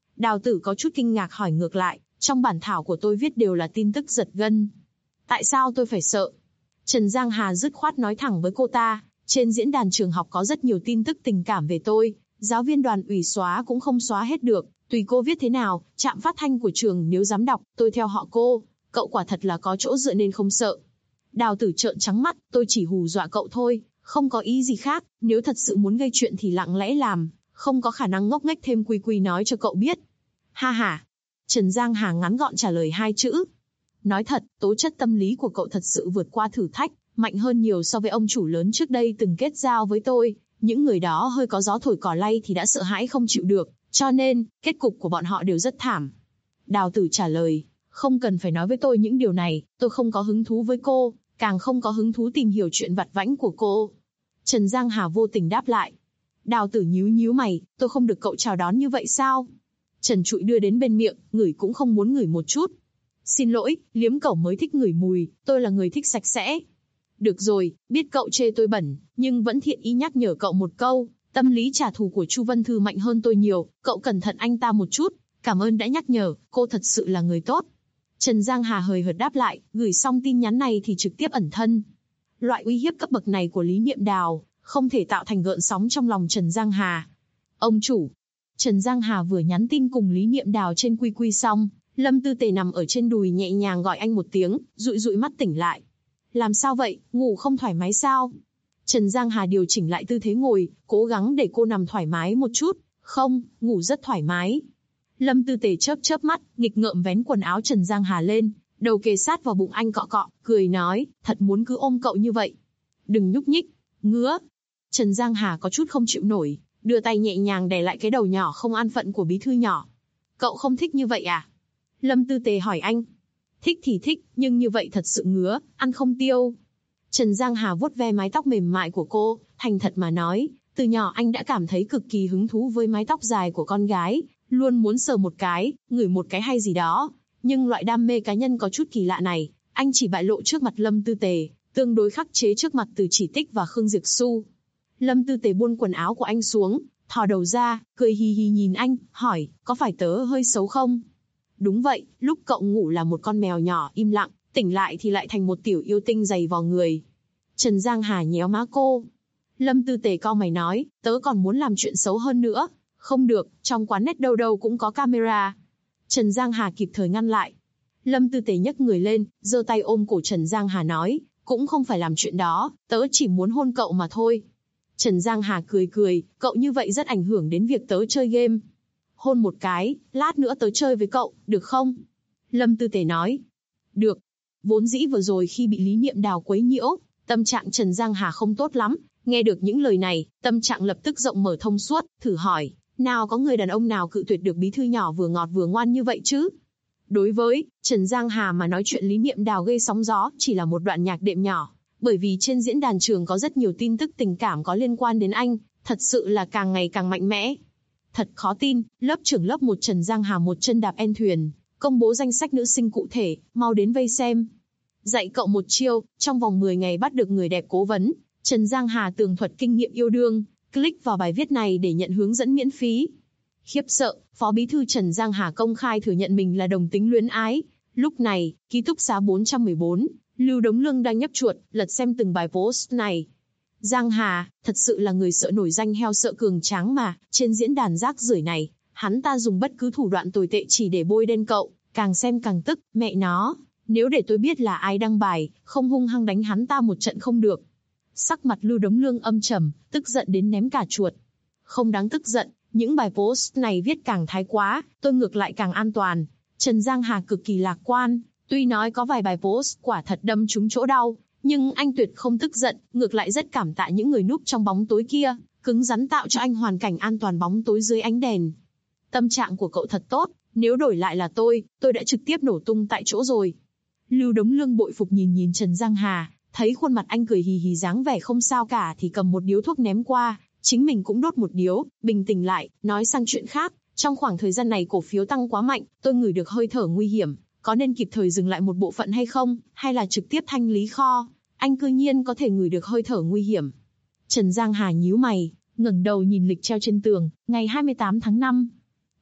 Đào Tử có chút kinh ngạc hỏi ngược lại, trong bản thảo của tôi viết đều là tin tức giật gân. Tại sao tôi phải sợ? Trần Giang Hà dứt khoát nói thẳng với cô ta, trên diễn đàn trường học có rất nhiều tin tức tình cảm về tôi, giáo viên đoàn ủy xóa cũng không xóa hết được, tùy cô viết thế nào, trạm phát thanh của trường nếu dám đọc, tôi theo họ cô, cậu quả thật là có chỗ dựa nên không sợ. Đào Tử trợn trắng mắt, tôi chỉ hù dọa cậu thôi, không có ý gì khác, nếu thật sự muốn gây chuyện thì lặng lẽ làm, không có khả năng ngốc nghếch thêm quy nói cho cậu biết. Ha ha. Trần Giang Hà ngắn gọn trả lời 2 chữ. Nói thật, tố chất tâm lý của cậu thật sự vượt qua thử thách, mạnh hơn nhiều so với ông chủ lớn trước đây từng kết giao với tôi. Những người đó hơi có gió thổi cỏ lay thì đã sợ hãi không chịu được, cho nên, kết cục của bọn họ đều rất thảm. Đào Tử trả lời, không cần phải nói với tôi những điều này, tôi không có hứng thú với cô, càng không có hứng thú tìm hiểu chuyện vặt vãnh của cô. Trần Giang Hà vô tình đáp lại. Đào Tử nhíu mày, tôi không được cậu chào đón như vậy sao? Trần Trụi đưa đến bên miệng, ngửi cũng không muốn ngửi một chút. Xin lỗi, liếm cẩu mới thích ngửi mùi, tôi là người thích sạch sẽ. Được rồi, biết cậu chê tôi bẩn, nhưng vẫn thiện ý nhắc nhở cậu một câu, tâm lý trả thù của Chu Vân Thư mạnh hơn tôi nhiều, cậu cẩn thận anh ta một chút, cảm ơn đã nhắc nhở, cô thật sự là người tốt. Trần Giang Hà hời hợt đáp lại, gửi xong tin nhắn này thì trực tiếp ẩn thân. Loại uy hiếp cấp bậc này của Lý Niệm Đào, không thể tạo thành gợn sóng trong lòng Trần Giang Hà. Ông chủ. Trần Giang Hà vừa nhắn tin cùng Lý Niệm Đào trên quy xong, Lâm Tư Tề nằm ở trên đùi nhẹ nhàng gọi anh một tiếng, dụi mắt tỉnh lại. Làm sao vậy, ngủ không thoải mái sao? Trần Giang Hà điều chỉnh lại tư thế ngồi, cố gắng để cô nằm thoải mái một chút. Không, ngủ rất thoải mái. Lâm Tư Tề chớp mắt, nghịch ngợm vén quần áo Trần Giang Hà lên, đầu kề sát vào bụng anh cọ, cười nói, thật muốn cứ ôm cậu như vậy. Đừng nhúc nhích, ngứa. Trần Giang Hà có chút không chịu nổi, đưa tay nhẹ nhàng đè lại cái đầu nhỏ không an phận của bí thư nhỏ. Cậu không thích như vậy à? Lâm Tư Tề hỏi anh. Thích thì thích, nhưng như vậy thật sự ngứa, ăn không tiêu. Trần Giang Hà vuốt ve mái tóc mềm mại của cô, thành thật mà nói, từ nhỏ anh đã cảm thấy cực kỳ hứng thú với mái tóc dài của con gái, luôn muốn sờ một cái, ngửi một cái hay gì đó. Nhưng loại đam mê cá nhân có chút kỳ lạ này, anh chỉ bại lộ trước mặt Lâm Tư Tề, tương đối khắc chế trước mặt Từ Chỉ Tích và Khương Diệp Xu. Lâm Tư Tề buông quần áo của anh xuống, thò đầu ra, cười hì hì nhìn anh, hỏi, có phải tớ hơi xấu không? Đúng vậy, lúc cậu ngủ là một con mèo nhỏ im lặng, tỉnh lại thì lại thành một tiểu yêu tinh dày vò người. Trần Giang Hà nhéo má cô. Lâm Tư Tề cau mày nói, tớ còn muốn làm chuyện xấu hơn nữa. Không được, trong quán net đâu đâu cũng có camera. Trần Giang Hà kịp thời ngăn lại. Lâm Tư Tề nhấc người lên, giơ tay ôm cổ Trần Giang Hà nói, cũng không phải làm chuyện đó, tớ chỉ muốn hôn cậu mà thôi. Trần Giang Hà cười, cậu như vậy rất ảnh hưởng đến việc tớ chơi game. Hôn một cái, lát nữa tớ chơi với cậu, được không? Lâm Tư Tề nói. Được. Vốn dĩ vừa rồi khi bị Lý Niệm Đào quấy nhiễu, tâm trạng Trần Giang Hà không tốt lắm, nghe được những lời này, tâm trạng lập tức rộng mở thông suốt, thử hỏi, nào có người đàn ông nào cự tuyệt được bí thư nhỏ vừa ngọt vừa ngoan như vậy chứ? Đối với Trần Giang Hà mà nói chuyện Lý Niệm Đào gây sóng gió chỉ là một đoạn nhạc đệm nhỏ, bởi vì trên diễn đàn trường có rất nhiều tin tức tình cảm có liên quan đến anh, thật sự là càng ngày càng mạnh mẽ. Thật khó tin, lớp trưởng lớp 1 Trần Giang Hà một chân đạp en thuyền, công bố danh sách nữ sinh cụ thể, mau đến vây xem. Dạy cậu một chiêu, trong vòng 10 ngày bắt được người đẹp cố vấn, Trần Giang Hà tường thuật kinh nghiệm yêu đương, click vào bài viết này để nhận hướng dẫn miễn phí. Khiếp sợ, Phó Bí thư Trần Giang Hà công khai thừa nhận mình là đồng tính luyến ái. Lúc này, ký túc xá 414, Lưu Đống Lương đang nhấp chuột, lật xem từng bài post này. Giang Hà, thật sự là người sợ nổi danh heo sợ cường tráng mà, trên diễn đàn rác rưởi này, hắn ta dùng bất cứ thủ đoạn tồi tệ chỉ để bôi đen cậu, càng xem càng tức, mẹ nó, nếu để tôi biết là ai đăng bài, không hung hăng đánh hắn ta một trận không được. Sắc mặt Lưu Đống Lương âm trầm, tức giận đến ném cả chuột. Không đáng tức giận, những bài post này viết càng thái quá, tôi ngược lại càng an toàn. Trần Giang Hà cực kỳ lạc quan, tuy nói có vài bài post quả thật đâm trúng chỗ đau, nhưng anh tuyệt không tức giận, ngược lại rất cảm tạ những người núp trong bóng tối kia, cứng rắn tạo cho anh hoàn cảnh an toàn bóng tối dưới ánh đèn. Tâm trạng của cậu thật tốt, nếu đổi lại là tôi đã trực tiếp nổ tung tại chỗ rồi. Lưu Đống Lương bội phục nhìn Trần Giang Hà, thấy khuôn mặt anh cười hì hì dáng vẻ không sao cả thì cầm một điếu thuốc ném qua, chính mình cũng đốt một điếu, bình tĩnh lại, nói sang chuyện khác. Trong khoảng thời gian này cổ phiếu tăng quá mạnh, tôi ngửi được hơi thở nguy hiểm, có nên kịp thời dừng lại một bộ phận hay không, hay là trực tiếp thanh lý kho? Anh cư nhiên có thể ngửi được hơi thở nguy hiểm. Trần Giang Hà nhíu mày, ngẩng đầu nhìn lịch treo trên tường, ngày 28 tháng 5.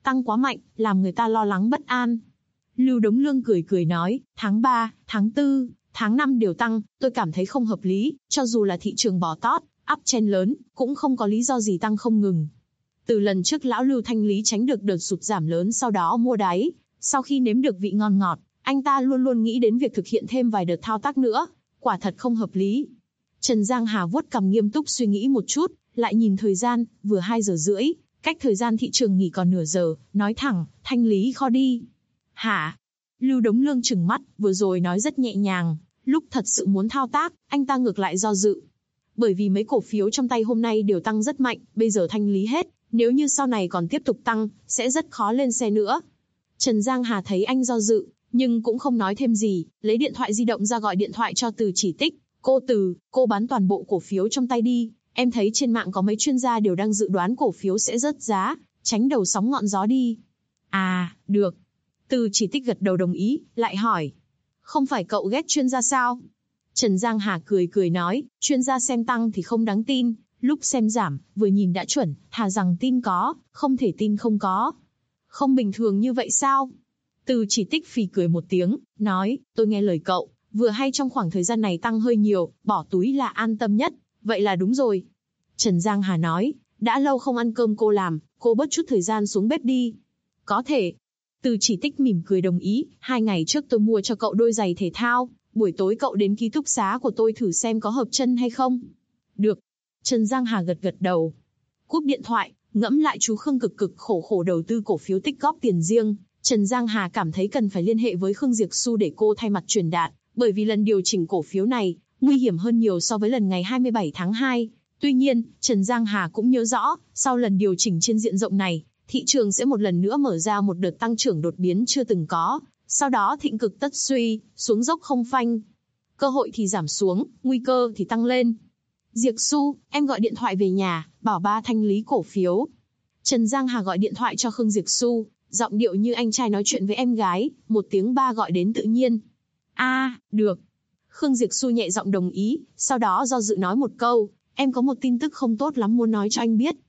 tăng quá mạnh, làm người ta lo lắng bất an. Lưu Đống Lương cười cười nói, tháng 3, tháng 4, tháng 5 đều tăng, tôi cảm thấy không hợp lý, cho dù là thị trường bò tót, uptrend lớn, cũng không có lý do gì tăng không ngừng. Từ lần trước lão Lưu thanh lý tránh được đợt sụt giảm lớn sau đó mua đáy, sau khi nếm được vị ngon ngọt, anh ta luôn luôn nghĩ đến việc thực hiện thêm vài đợt thao tác nữa, quả thật không hợp lý. Trần Giang Hà vuốt cằm nghiêm túc suy nghĩ một chút, lại nhìn thời gian, vừa 2 giờ rưỡi, cách thời gian thị trường nghỉ còn nửa giờ, nói thẳng, thanh lý kho đi. Hả? Lưu Đống Lương trừng mắt, vừa rồi nói rất nhẹ nhàng, lúc thật sự muốn thao tác, anh ta ngược lại do dự. Bởi vì mấy cổ phiếu trong tay hôm nay đều tăng rất mạnh, bây giờ thanh lý hết, nếu như sau này còn tiếp tục tăng, sẽ rất khó lên xe nữa. Trần Giang Hà thấy anh do dự, nhưng cũng không nói thêm gì, lấy điện thoại di động ra gọi điện thoại cho Từ Chỉ Tích. Cô Từ, cô bán toàn bộ cổ phiếu trong tay đi, em thấy trên mạng có mấy chuyên gia đều đang dự đoán cổ phiếu sẽ rớt giá, tránh đầu sóng ngọn gió đi. À, được. Từ Chỉ Tích gật đầu đồng ý, lại hỏi. Không phải cậu ghét chuyên gia sao? Trần Giang Hà cười cười nói, chuyên gia xem tăng thì không đáng tin, lúc xem giảm, vừa nhìn đã chuẩn, thà rằng tin có, không thể tin không có. Không bình thường như vậy sao? Từ Chỉ Tích phì cười một tiếng, nói, tôi nghe lời cậu, vừa hay trong khoảng thời gian này tăng hơi nhiều, bỏ túi là an tâm nhất, vậy là đúng rồi. Trần Giang Hà nói, đã lâu không ăn cơm cô làm, cô bớt chút thời gian xuống bếp đi. Có thể. Từ Chỉ Tích mỉm cười đồng ý, 2 ngày trước tôi mua cho cậu đôi giày thể thao, buổi tối cậu đến ký túc xá của tôi thử xem có hợp chân hay không. Được. Trần Giang Hà gật gật đầu. Cúp điện thoại, ngẫm lại chú Khương cực cực khổ đầu tư cổ phiếu tích góp tiền riêng, Trần Giang Hà cảm thấy cần phải liên hệ với Khương Diệp Xu để cô thay mặt truyền đạt, bởi vì lần điều chỉnh cổ phiếu này, nguy hiểm hơn nhiều so với lần ngày 27 tháng 2. Tuy nhiên, Trần Giang Hà cũng nhớ rõ, sau lần điều chỉnh trên diện rộng này, thị trường sẽ một lần nữa mở ra một đợt tăng trưởng đột biến chưa từng có, sau đó thịnh cực tất suy, xuống dốc không phanh. Cơ hội thì giảm xuống, nguy cơ thì tăng lên. Diệp Xu, em gọi điện thoại về nhà, bảo ba thanh lý cổ phiếu. Trần Giang Hà gọi điện thoại cho Khương Diệp Xu, giọng điệu như anh trai nói chuyện với em gái, một tiếng ba gọi đến tự nhiên. Được. Khương Diệp Xu nhẹ giọng đồng ý, sau đó do dự nói một câu, em có một tin tức không tốt lắm muốn nói cho anh biết.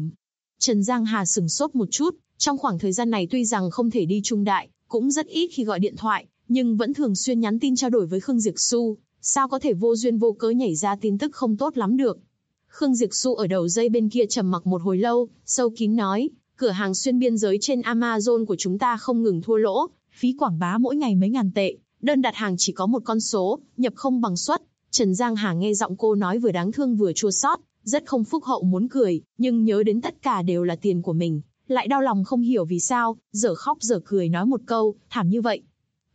Trần Giang Hà sửng sốt một chút, trong khoảng thời gian này tuy rằng không thể đi trung đại, cũng rất ít khi gọi điện thoại, nhưng vẫn thường xuyên nhắn tin trao đổi với Khương Diệp Xu, sao có thể vô duyên vô cớ nhảy ra tin tức không tốt lắm được. Khương Diệp Xu ở đầu dây bên kia trầm mặc một hồi lâu, sâu kín nói, cửa hàng xuyên biên giới trên Amazon của chúng ta không ngừng thua lỗ, phí quảng bá mỗi ngày mấy ngàn tệ, đơn đặt hàng chỉ có một con số, nhập không bằng xuất. Trần Giang Hà nghe giọng cô nói vừa đáng thương vừa chua xót, rất không phúc hậu muốn cười, nhưng nhớ đến tất cả đều là tiền của mình, lại đau lòng không hiểu vì sao, dở khóc dở cười nói một câu, thảm như vậy.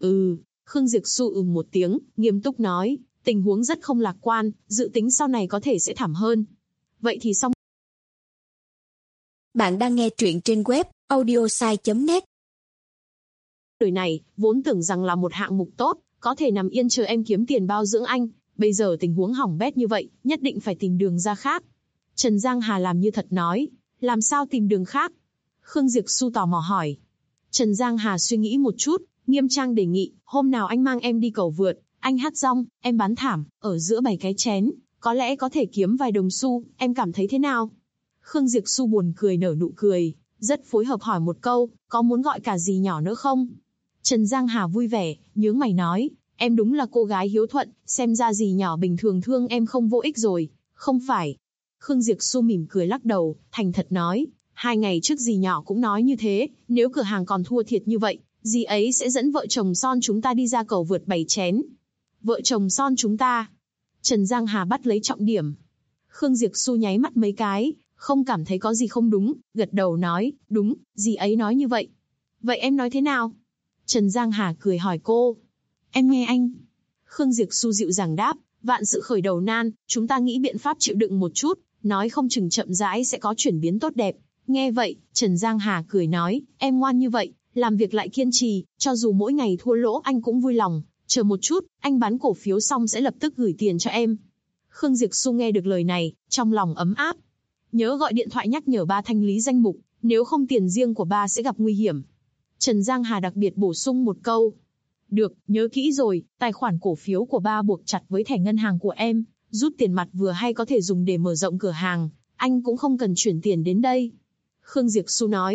Khương Diệp Xu một tiếng, nghiêm túc nói, tình huống rất không lạc quan, dự tính sau này có thể sẽ thảm hơn. Vậy thì xong. Bạn đang nghe truyện trên web audiosai.net. Đời này, vốn tưởng rằng là một hạng mục tốt, có thể nằm yên chờ em kiếm tiền bao dưỡng anh, bây giờ tình huống hỏng bét như vậy, nhất định phải tìm đường ra khác. Trần Giang Hà làm như thật nói, làm sao tìm đường khác? Khương Diệp Xu tò mò hỏi. Trần Giang Hà suy nghĩ một chút, nghiêm trang đề nghị, hôm nào anh mang em đi cầu vượt, anh hát rong, em bán thảm, ở giữa 7 cái chén, có lẽ có thể kiếm vài đồng xu, em cảm thấy thế nào? Khương Diệp Xu buồn cười nở nụ cười, rất phối hợp hỏi một câu, có muốn gọi cả dì nhỏ nữa không? Trần Giang Hà vui vẻ, nhướng mày nói, em đúng là cô gái hiếu thuận, xem ra dì nhỏ bình thường thương em không vô ích rồi, không phải. Khương Diệp Xu mỉm cười lắc đầu, thành thật nói, 2 ngày trước dì nhỏ cũng nói như thế, nếu cửa hàng còn thua thiệt như vậy, dì ấy sẽ dẫn vợ chồng son chúng ta đi ra cầu vượt 7 chén. Vợ chồng son chúng ta. Trần Giang Hà bắt lấy trọng điểm. Khương Diệp Xu nháy mắt mấy cái, không cảm thấy có gì không đúng, gật đầu nói, đúng, dì ấy nói như vậy. Vậy em nói thế nào? Trần Giang Hà cười hỏi cô. Em nghe anh. Khương Diệp Xu dịu dàng đáp, vạn sự khởi đầu nan, chúng ta nghĩ biện pháp chịu đựng một chút, nói không chừng chậm rãi sẽ có chuyển biến tốt đẹp. Nghe vậy, Trần Giang Hà cười nói, em ngoan như vậy, làm việc lại kiên trì, cho dù mỗi ngày thua lỗ anh cũng vui lòng, chờ một chút, anh bán cổ phiếu xong sẽ lập tức gửi tiền cho em. Khương Diệp Xu nghe được lời này, trong lòng ấm áp. Nhớ gọi điện thoại nhắc nhở ba thanh lý danh mục, nếu không tiền riêng của ba sẽ gặp nguy hiểm. Trần Giang Hà đặc biệt bổ sung một câu. Được, nhớ kỹ rồi, tài khoản cổ phiếu của ba buộc chặt với thẻ ngân hàng của em, rút tiền mặt vừa hay có thể dùng để mở rộng cửa hàng, anh cũng không cần chuyển tiền đến đây. Khương Diệp Xu nói,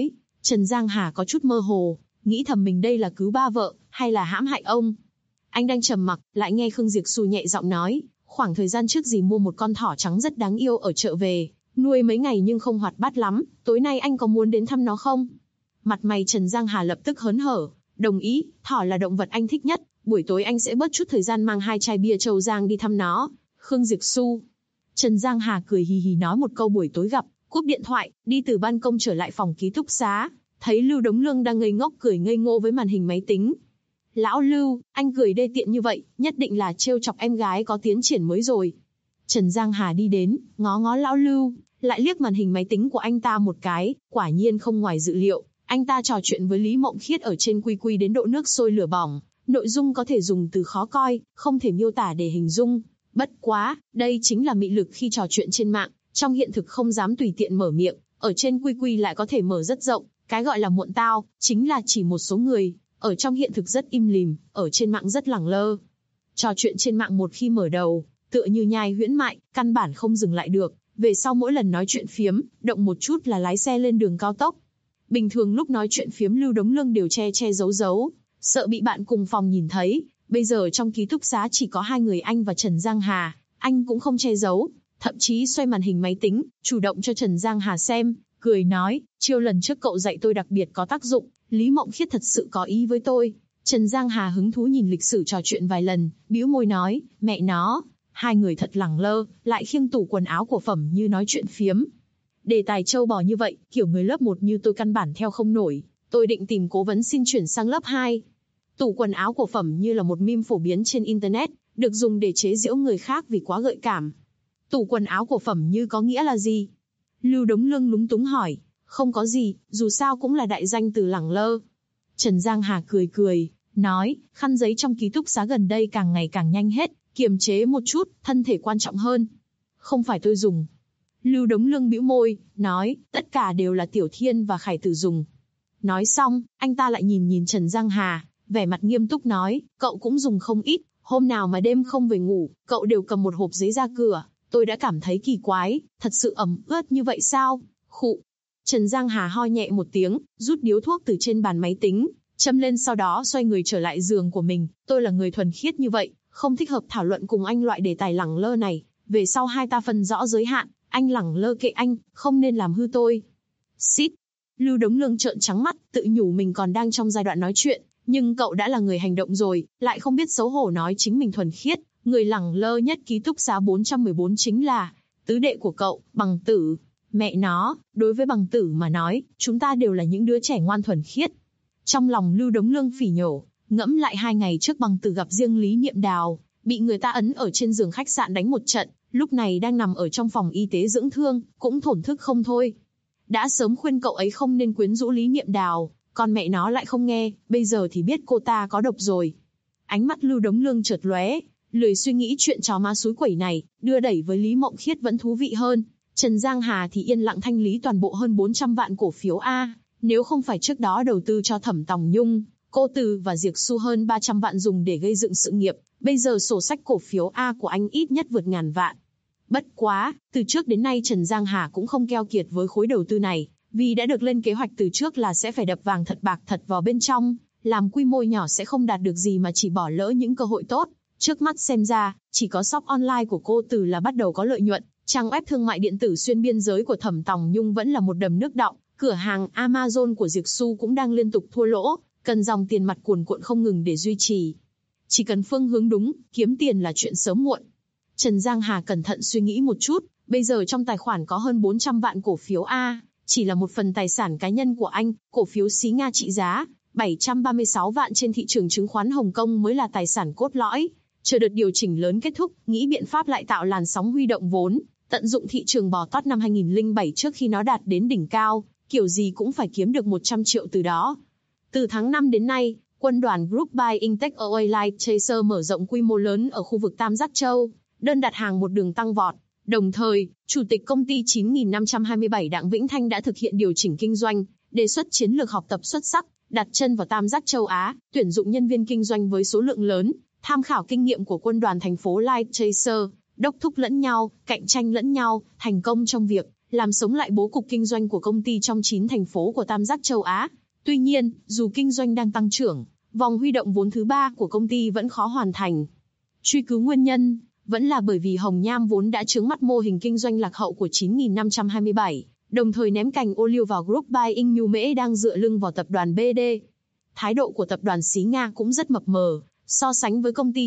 Trần Giang Hà có chút mơ hồ, nghĩ thầm mình đây là cứu ba vợ, hay là hãm hại ông. Anh đang trầm mặc, lại nghe Khương Diệp Xu nhẹ giọng nói, khoảng thời gian trước dì mua một con thỏ trắng rất đáng yêu ở chợ về, nuôi mấy ngày nhưng không hoạt bát lắm, tối nay anh có muốn đến thăm nó không? Mặt mày Trần Giang Hà lập tức hớn hở, đồng ý, thỏ là động vật anh thích nhất, buổi tối anh sẽ bớt chút thời gian mang 2 chai bia Châu Giang đi thăm nó. Khương Diệp Xu. Trần Giang Hà cười hì hì nói một câu buổi tối gặp, cúp điện thoại, đi từ ban công trở lại phòng ký túc xá, thấy Lưu Đống Lương đang ngây ngốc cười ngây ngô với màn hình máy tính. Lão Lưu, anh cười đê tiện như vậy, nhất định là trêu chọc em gái có tiến triển mới rồi. Trần Giang Hà đi đến, ngó ngó Lão Lưu, lại liếc màn hình máy tính của anh ta một cái, quả nhiên không ngoài dự liệu, anh ta trò chuyện với Lý Mộng Khiết ở trên QQ đến độ nước sôi lửa bỏng, nội dung có thể dùng từ khó coi, không thể miêu tả để hình dung. Bất quá, đây chính là mị lực khi trò chuyện trên mạng, trong hiện thực không dám tùy tiện mở miệng, ở trên QQ lại có thể mở rất rộng, cái gọi là muộn tao, chính là chỉ một số người, ở trong hiện thực rất im lìm, ở trên mạng rất lẳng lơ. Trò chuyện trên mạng một khi mở đầu, tựa như nhai huyễn mại, căn bản không dừng lại được, về sau mỗi lần nói chuyện phiếm, động một chút là lái xe lên đường cao tốc. Bình thường lúc nói chuyện phiếm Lưu Đống Lương đều che giấu, sợ bị bạn cùng phòng nhìn thấy, bây giờ trong ký túc xá chỉ có 2 người anh và Trần Giang Hà, anh cũng không che giấu, thậm chí xoay màn hình máy tính, chủ động cho Trần Giang Hà xem, cười nói, chiêu lần trước cậu dạy tôi đặc biệt có tác dụng, Lý Mộng Khiết thật sự có ý với tôi. Trần Giang Hà hứng thú nhìn lịch sử trò chuyện vài lần, bĩu môi nói, mẹ nó, 2 người thật lẳng lơ, lại khiêng tủ quần áo của Phẩm Như nói chuyện phiếm. Đề tài trâu bò như vậy, kiểu người lớp 1 như tôi căn bản theo không nổi, tôi định tìm cố vấn xin chuyển sang lớp 2. Tủ quần áo của Phẩm Như là một meme phổ biến trên Internet, được dùng để chế giễu người khác vì quá gợi cảm. Tủ quần áo của Phẩm Như có nghĩa là gì? Lưu Đống Lương lúng túng hỏi, không có gì, dù sao cũng là đại danh từ lẳng lơ. Trần Giang Hà cười, nói, khăn giấy trong ký túc xá gần đây càng ngày càng nhanh hết, kiềm chế một chút, thân thể quan trọng hơn. Không phải tôi dùng. Lưu Đống Lương bĩu môi, nói, tất cả đều là Tiểu Thiên và Khải Tử dùng. Nói xong, anh ta lại nhìn Trần Giang Hà, vẻ mặt nghiêm túc nói, cậu cũng dùng không ít, hôm nào mà đêm không về ngủ, cậu đều cầm một hộp giấy ra cửa, tôi đã cảm thấy kỳ quái, thật sự ẩm ướt như vậy sao? Khụ. Trần Giang Hà ho nhẹ một tiếng, rút điếu thuốc từ trên bàn máy tính, châm lên sau đó xoay người trở lại giường của mình, tôi là người thuần khiết như vậy, không thích hợp thảo luận cùng anh loại đề tài lẳng lơ này, về sau hai ta phân rõ giới hạn, anh lẳng lơ kệ anh, không nên làm hư tôi. Xít. Lưu Đống Lương trợn trắng mắt, tự nhủ mình còn đang trong giai đoạn nói chuyện, nhưng cậu đã là người hành động rồi, lại không biết xấu hổ nói chính mình thuần khiết, người lẳng lơ nhất ký túc xá 414 chính là tứ đệ của cậu, Bằng Tử. Mẹ nó, đối với Bằng Tử mà nói, chúng ta đều là những đứa trẻ ngoan thuần khiết. Trong lòng Lưu Đống Lương phỉ nhổ, ngẫm lại 2 ngày trước Bằng Tử gặp riêng Lý Niệm Đào, bị người ta ấn ở trên giường khách sạn đánh một trận, lúc này đang nằm ở trong phòng y tế dưỡng thương, cũng thổn thức không thôi. Đã sớm khuyên cậu ấy không nên quyến rũ Lý Niệm Đào, còn mẹ nó lại không nghe, bây giờ thì biết cô ta có độc rồi. Ánh mắt Lưu Đống Lương chợt lóe, lười suy nghĩ chuyện chó má xúi quẩy này, đưa đẩy với Lý Mộng Khiết vẫn thú vị hơn. Trần Giang Hà thì yên lặng thanh lý toàn bộ hơn 400 vạn cổ phiếu A, nếu không phải trước đó đầu tư cho Thẩm Tòng Nhung, Cô Từ và Diệp Xu hơn 300 vạn dùng để gây dựng sự nghiệp, bây giờ sổ sách cổ phiếu A của anh ít nhất vượt ngàn vạn. Bất quá, từ trước đến nay Trần Giang Hà cũng không keo kiệt với khối đầu tư này, vì đã được lên kế hoạch từ trước là sẽ phải đập vàng thật bạc thật vào bên trong, làm quy mô nhỏ sẽ không đạt được gì mà chỉ bỏ lỡ những cơ hội tốt. Trước mắt xem ra, chỉ có shop online của Cô Từ là bắt đầu có lợi nhuận, trang web thương mại điện tử xuyên biên giới của Thẩm Tòng Nhung vẫn là một đầm nước đọng, cửa hàng Amazon của Diệp Xu cũng đang liên tục thua lỗ, cần dòng tiền mặt cuồn cuộn không ngừng để duy trì. Chỉ cần phương hướng đúng, kiếm tiền là chuyện sớm muộn. Trần Giang Hà cẩn thận suy nghĩ một chút, bây giờ trong tài khoản có hơn 400 vạn cổ phiếu A, chỉ là một phần tài sản cá nhân của anh, cổ phiếu xí Nga trị giá 736 vạn trên thị trường chứng khoán Hồng Kông mới là tài sản cốt lõi. Chờ đợt điều chỉnh lớn kết thúc, nghĩ biện pháp lại tạo làn sóng huy động vốn, tận dụng thị trường bò tót năm 2007 trước khi nó đạt đến đỉnh cao, kiểu gì cũng phải kiếm được 100 triệu từ đó. Từ tháng 5 đến nay, quân đoàn Group Buy Intech Oil Light Chaser mở rộng quy mô lớn ở khu vực Tam Giác Châu, đơn đặt hàng một đường tăng vọt. Đồng thời, Chủ tịch công ty 9527 Đặng Vĩnh Thanh đã thực hiện điều chỉnh kinh doanh, đề xuất chiến lược học tập xuất sắc, đặt chân vào Tam Giác Châu Á, tuyển dụng nhân viên kinh doanh với số lượng lớn, tham khảo kinh nghiệm của quân đoàn thành phố Light Chaser, đốc thúc lẫn nhau, cạnh tranh lẫn nhau, thành công trong việc làm sống lại bố cục kinh doanh của công ty trong 9 thành phố của Tam giác châu Á. Tuy nhiên, dù kinh doanh đang tăng trưởng, vòng huy động vốn thứ 3 của công ty vẫn khó hoàn thành. Truy cứu nguyên nhân, vẫn là bởi vì Hồng Nham vốn đã chướng mắt mô hình kinh doanh lạc hậu của 9527, đồng thời ném cành ô liu vào Group Buying New Mễ đang dựa lưng vào tập đoàn BD. Thái độ của tập đoàn Xí Nga cũng rất mập mờ, so sánh với công ty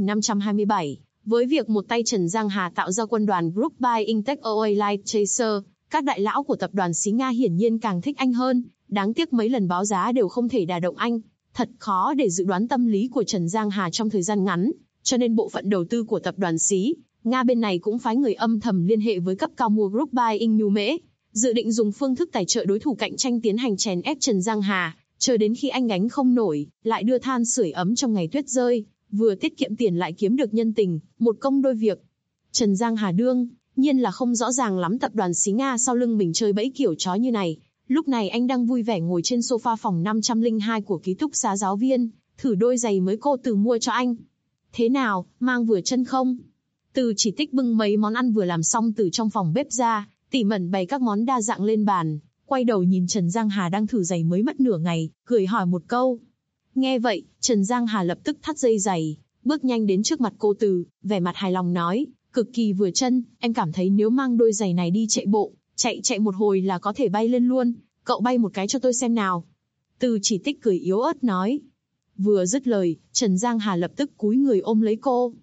9527, với việc một tay Trần Giang Hà tạo ra quân đoàn Group Buying Takeaway Light Chaser, các đại lão của tập đoàn Xí Nga hiển nhiên càng thích anh hơn, đáng tiếc mấy lần báo giá đều không thể đả động anh. Thật khó để dự đoán tâm lý của Trần Giang Hà trong thời gian ngắn, cho nên bộ phận đầu tư của tập đoàn Xí Nga bên này cũng phái người âm thầm liên hệ với cấp cao mua Group Buying New Mễ, dự định dùng phương thức tài trợ đối thủ cạnh tranh tiến hành chèn ép Trần Giang Hà, chờ đến khi anh gánh không nổi, lại đưa than sưởi ấm trong ngày tuyết rơi, vừa tiết kiệm tiền lại kiếm được nhân tình, một công đôi việc. Trần Giang Hà đương nhiên là không rõ ràng lắm tập đoàn Xí Nga sau lưng mình chơi bẫy kiểu chó như này. Lúc này anh đang vui vẻ ngồi trên sofa phòng 502 của ký túc xá giáo viên, thử đôi giày mới cô Từ mua cho anh. Thế nào, mang vừa chân không? Từ Chỉ Tích bưng mấy món ăn vừa làm xong từ trong phòng bếp ra, tỉ mẩn bày các món đa dạng lên bàn, quay đầu nhìn Trần Giang Hà đang thử giày mới mất nửa ngày, cười hỏi một câu. Nghe vậy, Trần Giang Hà lập tức thắt dây giày, bước nhanh đến trước mặt cô Từ, vẻ mặt hài lòng nói, cực kỳ vừa chân, em cảm thấy nếu mang đôi giày này đi chạy bộ, chạy một hồi là có thể bay lên luôn, cậu bay một cái cho tôi xem nào. Từ Chỉ Tích cười yếu ớt nói. Vừa dứt lời, Trần Giang Hà lập tức cúi người ôm lấy cô.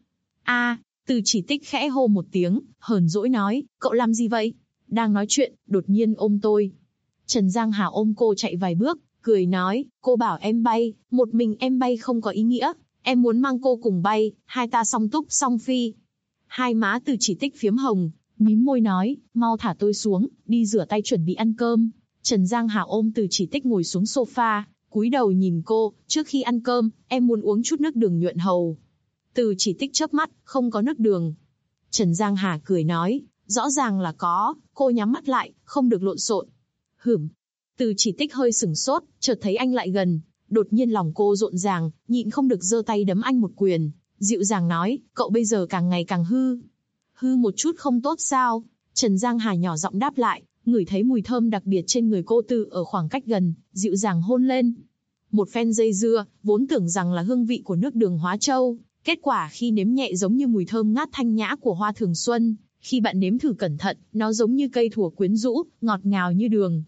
Từ Chỉ Tích khẽ hô một tiếng, hờn dỗi nói, cậu làm gì vậy? Đang nói chuyện, đột nhiên ôm tôi. Trần Giang Hà ôm cô chạy vài bước, cười nói, cô bảo em bay, một mình em bay không có ý nghĩa, em muốn mang cô cùng bay, hai ta song túc song phi. Hai má Từ Chỉ Tích phiếm hồng, mím môi nói, mau thả tôi xuống, đi rửa tay chuẩn bị ăn cơm. Trần Giang Hà ôm Từ Chỉ Tích ngồi xuống sofa, cúi đầu nhìn cô, trước khi ăn cơm, em muốn uống chút nước đường nhuận hầu. Từ Chỉ Tích chớp mắt, không có nước đường. Trần Giang Hà cười nói, rõ ràng là có, cô nhắm mắt lại, không được lộn xộn. Từ Chỉ Tích hơi sửng sốt, chợt thấy anh lại gần, đột nhiên lòng cô rộn ràng, nhịn không được giơ tay đấm anh một quyền, dịu dàng nói, cậu bây giờ càng ngày càng hư. Hư một chút không tốt sao? Trần Giang Hà nhỏ giọng đáp lại, ngửi thấy mùi thơm đặc biệt trên người cô Từ ở khoảng cách gần, dịu dàng hôn lên. Một phen dây dưa, vốn tưởng rằng là hương vị của nước đường Hóa Châu, kết quả khi nếm nhẹ giống như mùi thơm ngát thanh nhã của hoa thường xuân, khi bạn nếm thử cẩn thận, nó giống như cây thủa quyến rũ, ngọt ngào như đường.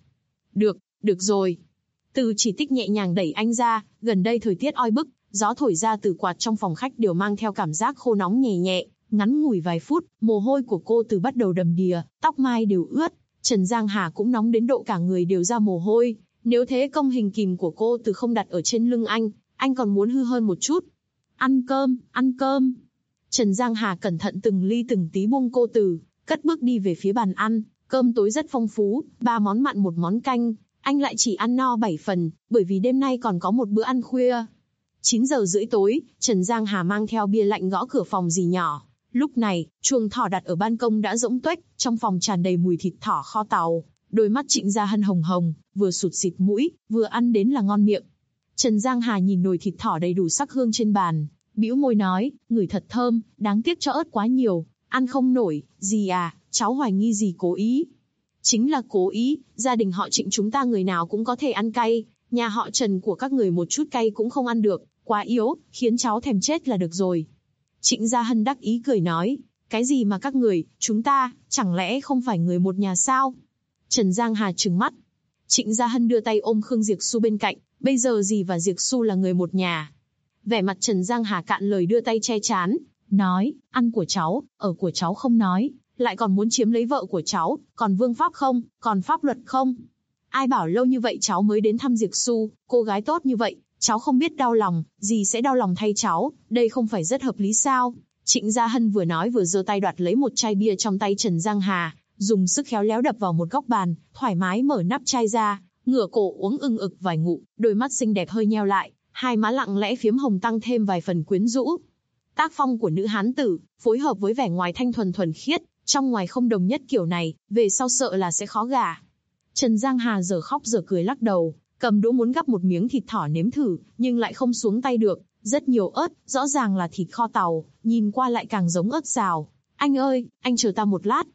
Được rồi. Từ Chỉ Tích nhẹ nhàng đẩy anh ra, gần đây thời tiết oi bức, gió thổi ra từ quạt trong phòng khách đều mang theo cảm giác khô nóng nhẹ nhẹ, ngắn ngủi vài phút, mồ hôi của cô Từ bắt đầu đầm đìa, tóc mai đều ướt, Trần Giang Hà cũng nóng đến độ cả người đều ra mồ hôi, nếu thế công hình kìm của cô Từ không đặt ở trên lưng anh còn muốn hư hơn một chút. Ăn cơm. Trần Giang Hà cẩn thận từng ly từng tí buông cô Từ, cất bước đi về phía bàn ăn, cơm tối rất phong phú, 3 món mặn 1 món canh, anh lại chỉ ăn no 7 phần, bởi vì đêm nay còn có một bữa ăn khuya. 9 giờ rưỡi tối, Trần Giang Hà mang theo bia lạnh gõ cửa phòng dì nhỏ. Lúc này, chuồng thỏ đặt ở ban công đã rỗng tuếch, trong phòng tràn đầy mùi thịt thỏ kho tàu, đôi mắt Trịnh Gia Hân hồng hồng, vừa sụt xịt mũi, vừa ăn đến là ngon miệng. Trần Giang Hà nhìn nồi thịt thỏ đầy đủ sắc hương trên bàn, bĩu môi nói, ngửi thật thơm, đáng tiếc cho ớt quá nhiều, ăn không nổi, dì à, cháu hoài nghi dì cố ý. Chính là cố ý, gia đình họ Trịnh chúng ta người nào cũng có thể ăn cay, nhà họ Trần của các người một chút cay cũng không ăn được, quá yếu, khiến cháu thèm chết là được rồi. Trịnh Gia Hân đắc ý cười nói, cái gì mà các người, chúng ta, chẳng lẽ không phải người một nhà sao? Trần Giang Hà trừng mắt. Trịnh Gia Hân đưa tay ôm Khương Diệc Xu bên cạnh, bây giờ dì và Diệc Xu là người một nhà. Vẻ mặt Trần Giang Hà cạn lời đưa tay che chán, nói, ăn của cháu, ở của cháu không nói, lại còn muốn chiếm lấy vợ của cháu, còn vương pháp không, còn pháp luật không? Ai bảo lâu như vậy cháu mới đến thăm Diệc Xu, cô gái tốt như vậy, cháu không biết đau lòng, dì sẽ đau lòng thay cháu, đây không phải rất hợp lý sao? Trịnh Gia Hân vừa nói vừa giơ tay đoạt lấy một chai bia trong tay Trần Giang Hà, dùng sức khéo léo đập vào một góc bàn, thoải mái mở nắp chai ra, ngửa cổ uống ưng ực vài ngụm, đôi mắt xinh đẹp hơi nheo lại, hai má lặng lẽ phiếm hồng tăng thêm vài phần quyến rũ. Tác phong của nữ hán tử, phối hợp với vẻ ngoài thanh thuần thuần khiết, trong ngoài không đồng nhất kiểu này, về sau sợ là sẽ khó gả. Trần Giang Hà giờ khóc giờ cười lắc đầu, cầm đũa muốn gắp một miếng thịt thỏ nếm thử, nhưng lại không xuống tay được, rất nhiều ớt, rõ ràng là thịt kho tàu, nhìn qua lại càng giống ớt xào. Anh ơi, anh chờ ta một lát.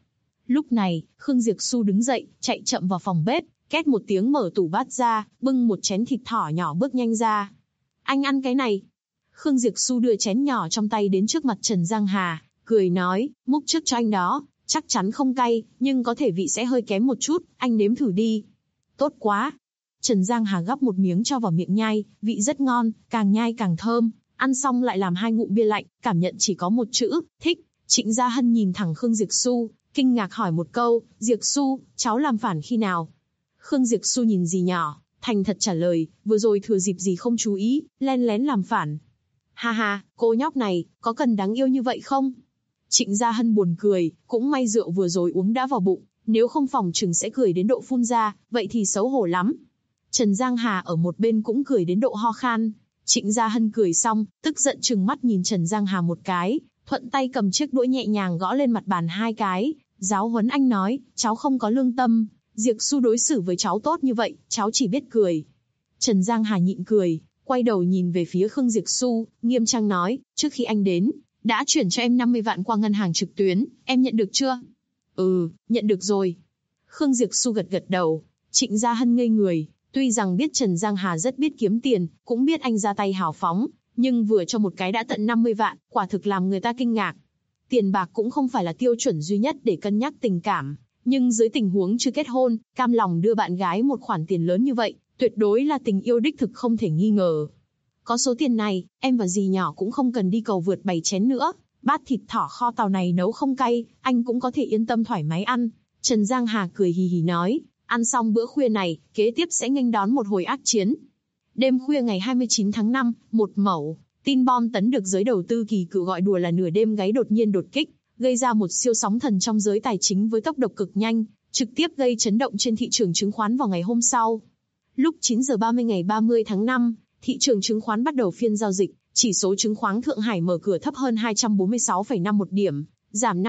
Lúc này, Khương Diệp Xu đứng dậy, chạy chậm vào phòng bếp, két một tiếng mở tủ bát ra, bưng một chén thịt thỏ nhỏ bước nhanh ra. Anh ăn cái này. Khương Diệp Xu đưa chén nhỏ trong tay đến trước mặt Trần Giang Hà, cười nói, múc trước cho anh đó, chắc chắn không cay, nhưng có thể vị sẽ hơi kém một chút, anh nếm thử đi. Tốt quá. Trần Giang Hà gắp một miếng cho vào miệng nhai, vị rất ngon, càng nhai càng thơm, ăn xong lại làm 2 ngụm bia lạnh, cảm nhận chỉ có một chữ, thích. Trịnh Gia Hân nhìn thẳng Khương Diệp Xu, kinh ngạc hỏi một câu, Diệp Xu, cháu làm phản khi nào? Khương Diệp Xu nhìn dì nhỏ, thành thật trả lời, vừa rồi thừa dịp dì không chú ý, len lén làm phản. Ha ha, cô nhóc này, có cần đáng yêu như vậy không? Trịnh Gia Hân buồn cười, cũng may rượu vừa rồi uống đã vào bụng, nếu không phòng chừng sẽ cười đến độ phun ra, vậy thì xấu hổ lắm. Trần Giang Hà ở một bên cũng cười đến độ ho khan. Trịnh Gia Hân cười xong, tức giận trừng mắt nhìn Trần Giang Hà một cái, thuận tay cầm chiếc đũa nhẹ nhàng gõ lên mặt bàn 2 cái, giáo huấn anh nói, cháu không có lương tâm, Diệp Xu đối xử với cháu tốt như vậy, cháu chỉ biết cười. Trần Giang Hà nhịn cười, quay đầu nhìn về phía Khương Diệp Xu, nghiêm trang nói, trước khi anh đến, đã chuyển cho em 50 vạn qua ngân hàng trực tuyến, em nhận được chưa? Ừ, nhận được rồi. Khương Diệp Xu gật gật đầu. Trịnh Gia Hân ngây người, tuy rằng biết Trần Giang Hà rất biết kiếm tiền, cũng biết anh ra tay hào phóng, nhưng vừa cho một cái đã tận 50 vạn, quả thực làm người ta kinh ngạc. Tiền bạc cũng không phải là tiêu chuẩn duy nhất để cân nhắc tình cảm, nhưng dưới tình huống chưa kết hôn, cam lòng đưa bạn gái một khoản tiền lớn như vậy, tuyệt đối là tình yêu đích thực không thể nghi ngờ. Có số tiền này, em và dì nhỏ cũng không cần đi cầu vượt 7 chén nữa, bát thịt thỏ kho tàu này nấu không cay, anh cũng có thể yên tâm thoải mái ăn. Trần Giang Hà cười hì hì nói, ăn xong bữa khuya này, kế tiếp sẽ nghênh đón một hồi ác chiến. Đêm khuya ngày 29 tháng 5, một mẩu, tin bom tấn được giới đầu tư kỳ cựu gọi đùa là nửa đêm gáy đột nhiên đột kích, gây ra một siêu sóng thần trong giới tài chính với tốc độ cực nhanh, trực tiếp gây chấn động trên thị trường chứng khoán vào ngày hôm sau. Lúc 9 giờ 30 ngày 30 tháng 5, thị trường chứng khoán bắt đầu phiên giao dịch, chỉ số chứng khoán Thượng Hải mở cửa thấp hơn 246,51 điểm, giảm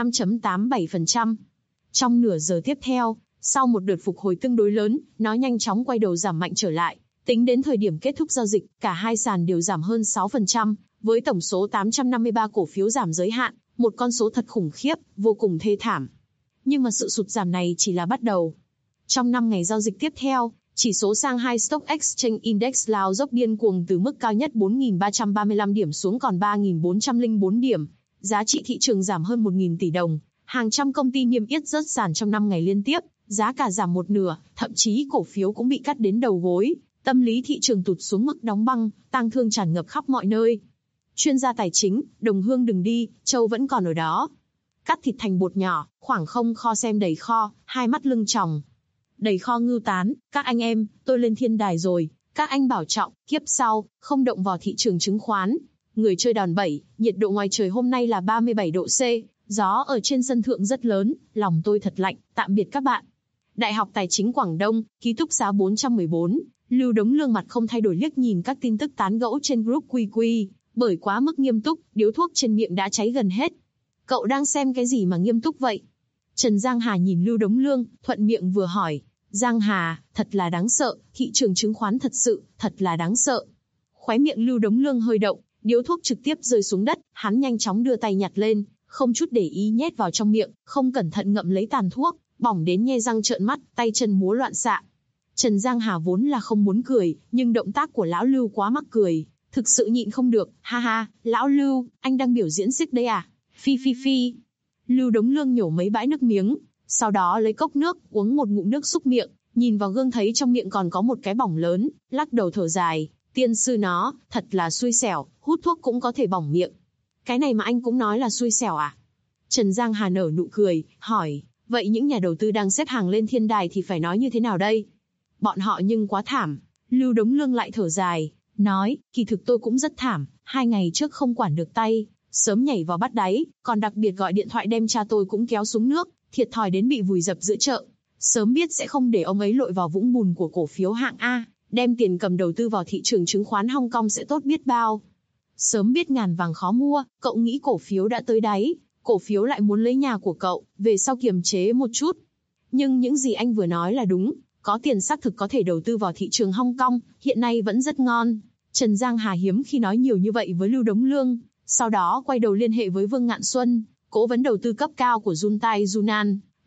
5,87%. Trong nửa giờ tiếp theo, sau một đợt phục hồi tương đối lớn, nó nhanh chóng quay đầu giảm mạnh trở lại. Tính đến thời điểm kết thúc giao dịch, cả hai sàn đều giảm hơn 6%, với tổng số 853 cổ phiếu giảm giới hạn, một con số thật khủng khiếp, vô cùng thê thảm. Nhưng mà sự sụt giảm này chỉ là bắt đầu. Trong 5 ngày giao dịch tiếp theo, chỉ số Shanghai Stock Exchange Index lao dốc điên cuồng từ mức cao nhất 4.335 điểm xuống còn 3.404 điểm. Giá trị thị trường giảm hơn 1.000 tỷ đồng. Hàng trăm công ty niêm yết rớt sàn trong 5 ngày liên tiếp, giá cả giảm một nửa, thậm chí cổ phiếu cũng bị cắt đến đầu gối. Tâm lý thị trường tụt xuống mức đóng băng, tang thương tràn ngập khắp mọi nơi. Chuyên gia tài chính, đồng hương đừng đi, châu vẫn còn ở đó. Cắt thịt thành bột nhỏ, khoảng không kho xem đầy kho, hai mắt lưng tròng. Đầy kho ngưu tán, các anh em, tôi lên thiên đài rồi, các anh bảo trọng, kiếp sau, không động vào thị trường chứng khoán. Người chơi đòn bẩy, nhiệt độ ngoài trời hôm nay là 37 độ C, gió ở trên sân thượng rất lớn, lòng tôi thật lạnh, tạm biệt các bạn. Đại học Tài chính Quảng Đông, ký túc xá 414, Lưu Đống Lương mặt không thay đổi liếc nhìn các tin tức tán gẫu trên group QQ, bởi quá mức nghiêm túc, điếu thuốc trên miệng đã cháy gần hết. Cậu đang xem cái gì mà nghiêm túc vậy? Trần Giang Hà nhìn Lưu Đống Lương, thuận miệng vừa hỏi. Giang Hà, thật là đáng sợ, thị trường chứng khoán thật là đáng sợ. Khóe miệng Lưu Đống Lương hơi động, điếu thuốc trực tiếp rơi xuống đất, hắn nhanh chóng đưa tay nhặt lên, không chút để ý nhét vào trong miệng, không cẩn thận ngậm lấy tàn thuốc, bỏng đến nhe răng trợn mắt, tay chân múa loạn xạ. Trần Giang Hà vốn là không muốn cười, nhưng động tác của lão Lưu quá mắc cười, thực sự nhịn không được, ha ha, lão Lưu, anh đang biểu diễn xiếc đấy à? Phi phi phi. Lưu Đống Lương nhổ mấy bãi nước miếng, sau đó lấy cốc nước, uống một ngụm nước xúc miệng, nhìn vào gương thấy trong miệng còn có một cái bỏng lớn, lắc đầu thở dài, tiên sư nó, thật là xui xẻo, hút thuốc cũng có thể bỏng miệng. Cái này mà anh cũng nói là xui xẻo à? Trần Giang Hà nở nụ cười, hỏi, vậy những nhà đầu tư đang xếp hàng lên thiên đài thì phải nói như thế nào đây? Bọn họ nhưng quá thảm. Lưu Đống Lương lại thở dài, nói, kỳ thực tôi cũng rất thảm, 2 ngày trước không quản được tay, sớm nhảy vào bắt đáy, còn đặc biệt gọi điện thoại đem cha tôi cũng kéo xuống nước, thiệt thòi đến bị vùi dập giữa chợ. Sớm biết sẽ không để ông ấy lội vào vũng bùn của cổ phiếu hạng A, đem tiền cầm đầu tư vào thị trường chứng khoán Hong Kong sẽ tốt biết bao. Sớm biết ngàn vàng khó mua, cậu nghĩ cổ phiếu đã tới đáy, cổ phiếu lại muốn lấy nhà của cậu, về sau kiềm chế một chút. Nhưng những gì anh vừa nói là đúng, có tiền xác thực có thể đầu tư vào thị trường Hong Kong, hiện nay vẫn rất ngon. Trần Giang Hà hiếm khi nói nhiều như vậy với Lưu Đống Lương, sau đó quay đầu liên hệ với Vương Ngạn Xuân, cố vấn đầu tư cấp cao của Juntai Yunnan,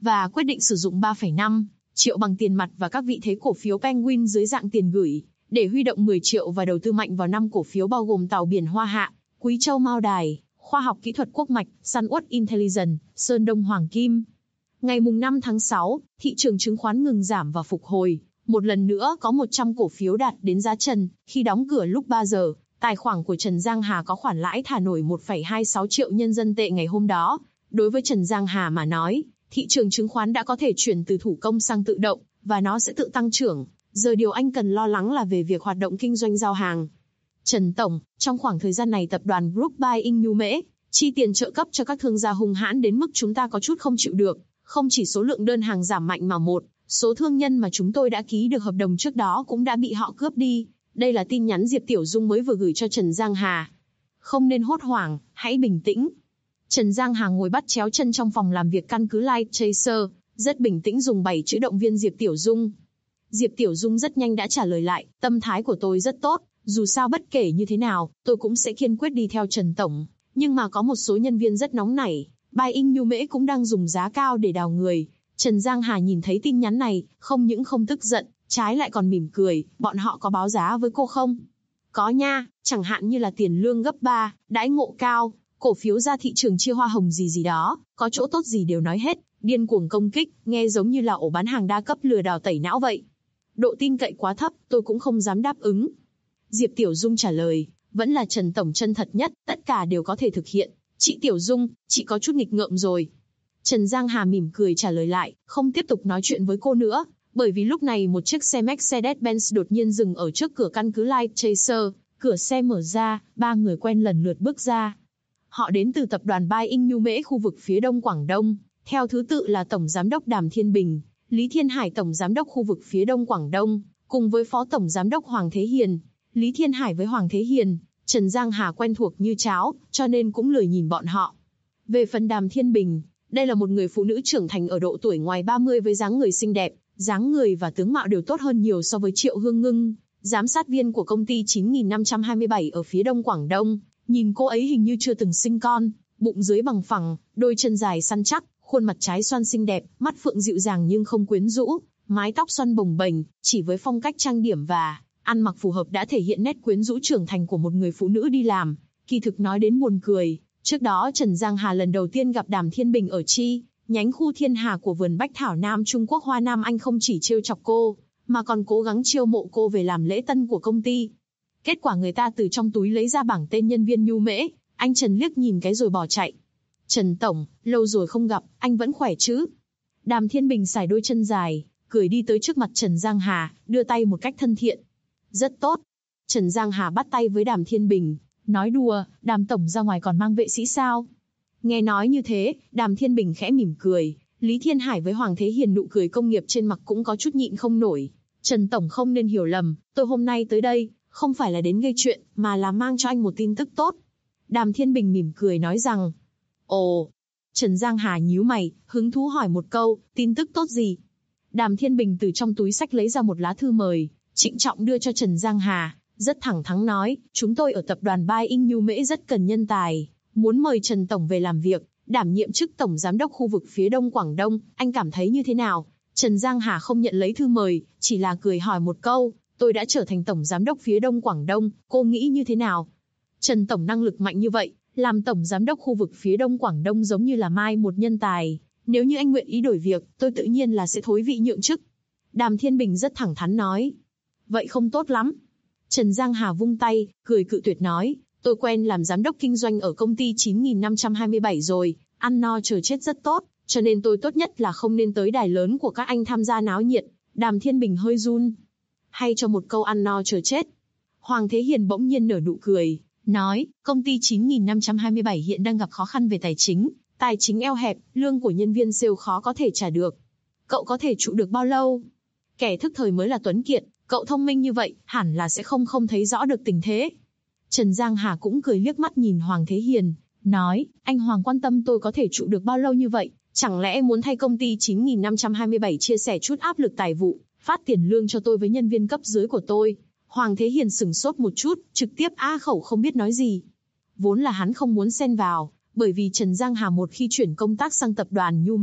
và quyết định sử dụng 3,5 triệu bằng tiền mặt và các vị thế cổ phiếu Penguin dưới dạng tiền gửi, để huy động 10 triệu và đầu tư mạnh vào 5 cổ phiếu bao gồm Tàu Biển Hoa Hạ, Quý Châu Mao Đài, Khoa học Kỹ thuật Quốc Mạch, Sunwood Intelligence, Sơn Đông Hoàng Kim. Ngày 5 tháng 6, thị trường chứng khoán ngừng giảm và phục hồi. Một lần nữa có 100 cổ phiếu đạt đến giá trần. Khi đóng cửa lúc 3 giờ, tài khoản của Trần Giang Hà có khoản lãi thả nổi 1,26 triệu nhân dân tệ ngày hôm đó. Đối với Trần Giang Hà mà nói, thị trường chứng khoán đã có thể chuyển từ thủ công sang tự động, và nó sẽ tự tăng trưởng. Giờ điều anh cần lo lắng là về việc hoạt động kinh doanh giao hàng. Trần Tổng, trong khoảng thời gian này tập đoàn Group Buying Nhu Mễ chi tiền trợ cấp cho các thương gia hung hãn đến mức chúng ta có chút không chịu được. Không chỉ số lượng đơn hàng giảm mạnh mà số thương nhân mà chúng tôi đã ký được hợp đồng trước đó cũng đã bị họ cướp đi. Đây là tin nhắn Diệp Tiểu Dung mới vừa gửi cho Trần Giang Hà. Không nên hốt hoảng, hãy bình tĩnh. Trần Giang Hà ngồi bắt chéo chân trong phòng làm việc căn cứ Light Chaser, rất bình tĩnh dùng 7 chữ động viên Diệp Tiểu Dung. Diệp Tiểu Dung rất nhanh đã trả lời lại, tâm thái của tôi rất tốt, dù sao bất kể như thế nào, tôi cũng sẽ kiên quyết đi theo Trần Tổng. Nhưng mà có một số nhân viên rất nóng nảy, Buying Nhu Mễ cũng đang dùng giá cao để đào người. Trần Giang Hà nhìn thấy tin nhắn này, không những không tức giận, trái lại còn mỉm cười, bọn họ có báo giá với cô không? Có nha, chẳng hạn như là tiền lương gấp 3, đãi ngộ cao, cổ phiếu ra thị trường chia hoa hồng gì đó, có chỗ tốt gì đều nói hết, điên cuồng công kích, nghe giống như là ổ bán hàng đa cấp lừa đảo tẩy não vậy. Độ tin cậy quá thấp, tôi cũng không dám đáp ứng. Diệp Tiểu Dung trả lời, vẫn là Trần Tổng chân thật nhất, tất cả đều có thể thực hiện. Chị Tiểu Dung, chị có chút nghịch ngợm rồi. Trần Giang Hà mỉm cười trả lời lại, không tiếp tục nói chuyện với cô nữa, bởi vì lúc này một chiếc xe Mercedes-Benz đột nhiên dừng ở trước cửa căn cứ Light Chaser, cửa xe mở ra, 3 người quen lần lượt bước ra. Họ đến từ tập đoàn Buying Nhu Mễ khu vực phía đông Quảng Đông, theo thứ tự là Tổng Giám đốc Đàm Thiên Bình, Lý Thiên Hải Tổng Giám đốc khu vực phía đông Quảng Đông, cùng với Phó Tổng Giám đốc Hoàng Thế Hiền. Lý Thiên Hải với Hoàng Thế Hiền, Trần Giang Hà quen thuộc như cháo, cho nên cũng lười nhìn bọn họ. Về phần Đàm Thiên Bình, đây là một người phụ nữ trưởng thành ở độ tuổi ngoài 30 với dáng người xinh đẹp, dáng người và tướng mạo đều tốt hơn nhiều so với Triệu Hương Ngưng, giám sát viên của công ty 9527 ở phía đông Quảng Đông. Nhìn cô ấy hình như chưa từng sinh con, bụng dưới bằng phẳng, đôi chân dài săn chắc, khuôn mặt trái xoan xinh đẹp, mắt phượng dịu dàng nhưng không quyến rũ, mái tóc xoăn bồng bềnh, chỉ với phong cách trang điểm và ăn mặc phù hợp đã thể hiện nét quyến rũ trưởng thành của một người phụ nữ đi làm. Kỳ thực nói đến buồn cười, trước đó Trần Giang Hà lần đầu tiên gặp Đàm Thiên Bình ở chi nhánh khu Thiên Hà của vườn Bách Thảo Nam Trung Quốc Hoa Nam, anh không chỉ trêu chọc cô, mà còn cố gắng chiêu mộ cô về làm lễ tân của công ty. Kết quả người ta từ trong túi lấy ra bảng tên nhân viên Nhu Mễ, anh Trần liếc nhìn cái rồi bỏ chạy. Trần Tổng, lâu rồi không gặp, anh vẫn khỏe chứ? Đàm Thiên Bình xài đôi chân dài, cười đi tới trước mặt Trần Giang Hà, đưa tay một cách thân thiện. Rất tốt. Trần Giang Hà bắt tay với Đàm Thiên Bình, nói đùa, Đàm Tổng ra ngoài còn mang vệ sĩ sao? Nghe nói như thế, Đàm Thiên Bình khẽ mỉm cười, Lý Thiên Hải với Hoàng Thế Hiền nụ cười công nghiệp trên mặt cũng có chút nhịn không nổi. Trần Tổng không nên hiểu lầm, tôi hôm nay tới đây, không phải là đến gây chuyện, mà là mang cho anh một tin tức tốt. Đàm Thiên Bình mỉm cười nói rằng, ồ. Trần Giang Hà nhíu mày, hứng thú hỏi một câu, tin tức tốt gì? Đàm Thiên Bình từ trong túi xách lấy ra một lá thư mời, trịnh trọng đưa cho Trần Giang Hà, rất thẳng thắn nói, chúng tôi ở tập đoàn Buying Nhu Mễ rất cần nhân tài, muốn mời Trần Tổng về làm việc, đảm nhiệm chức Tổng Giám đốc khu vực phía đông Quảng Đông, anh cảm thấy như thế nào? Trần Giang Hà không nhận lấy thư mời, chỉ là cười hỏi một câu, tôi đã trở thành Tổng Giám đốc phía đông Quảng Đông, cô nghĩ như thế nào? Trần Tổng năng lực mạnh như vậy, làm Tổng Giám đốc khu vực phía đông Quảng Đông giống như là mai một nhân tài. Nếu như anh nguyện ý đổi việc, tôi tự nhiên là sẽ thối vị nhượng chức. Đàm Thiên Bình rất thẳng thắn nói. Vậy không tốt lắm. Trần Giang Hà vung tay, cười cự tuyệt nói, tôi quen làm giám đốc kinh doanh ở công ty 9527 rồi, ăn no chờ chết rất tốt, cho nên tôi tốt nhất là không nên tới đài lớn của các anh tham gia náo nhiệt. Đàm Thiên Bình hơi run. Hay cho một câu ăn no chờ chết. Hoàng Thế Hiền bỗng nhiên nở nụ cười, nói, công ty 9527 hiện đang gặp khó khăn về tài chính eo hẹp, lương của nhân viên sale khó có thể trả được. Cậu có thể trụ được bao lâu? Kẻ thức thời mới là tuấn kiệt, cậu thông minh như vậy, hẳn là sẽ không thấy rõ được tình thế. Trần Giang Hà cũng cười liếc mắt nhìn Hoàng Thế Hiền, nói, anh Hoàng quan tâm tôi có thể trụ được bao lâu như vậy, chẳng lẽ muốn thay công ty 9527 chia sẻ chút áp lực tài vụ, phát tiền lương cho tôi với nhân viên cấp dưới của tôi? Hoàng Thế Hiền sửng sốt một chút, trực tiếp á khẩu không biết nói gì. Vốn là hắn không muốn xen vào, bởi vì Trần Giang Hà một khi chuyển công tác sang tập đoàn Nhu Mễ,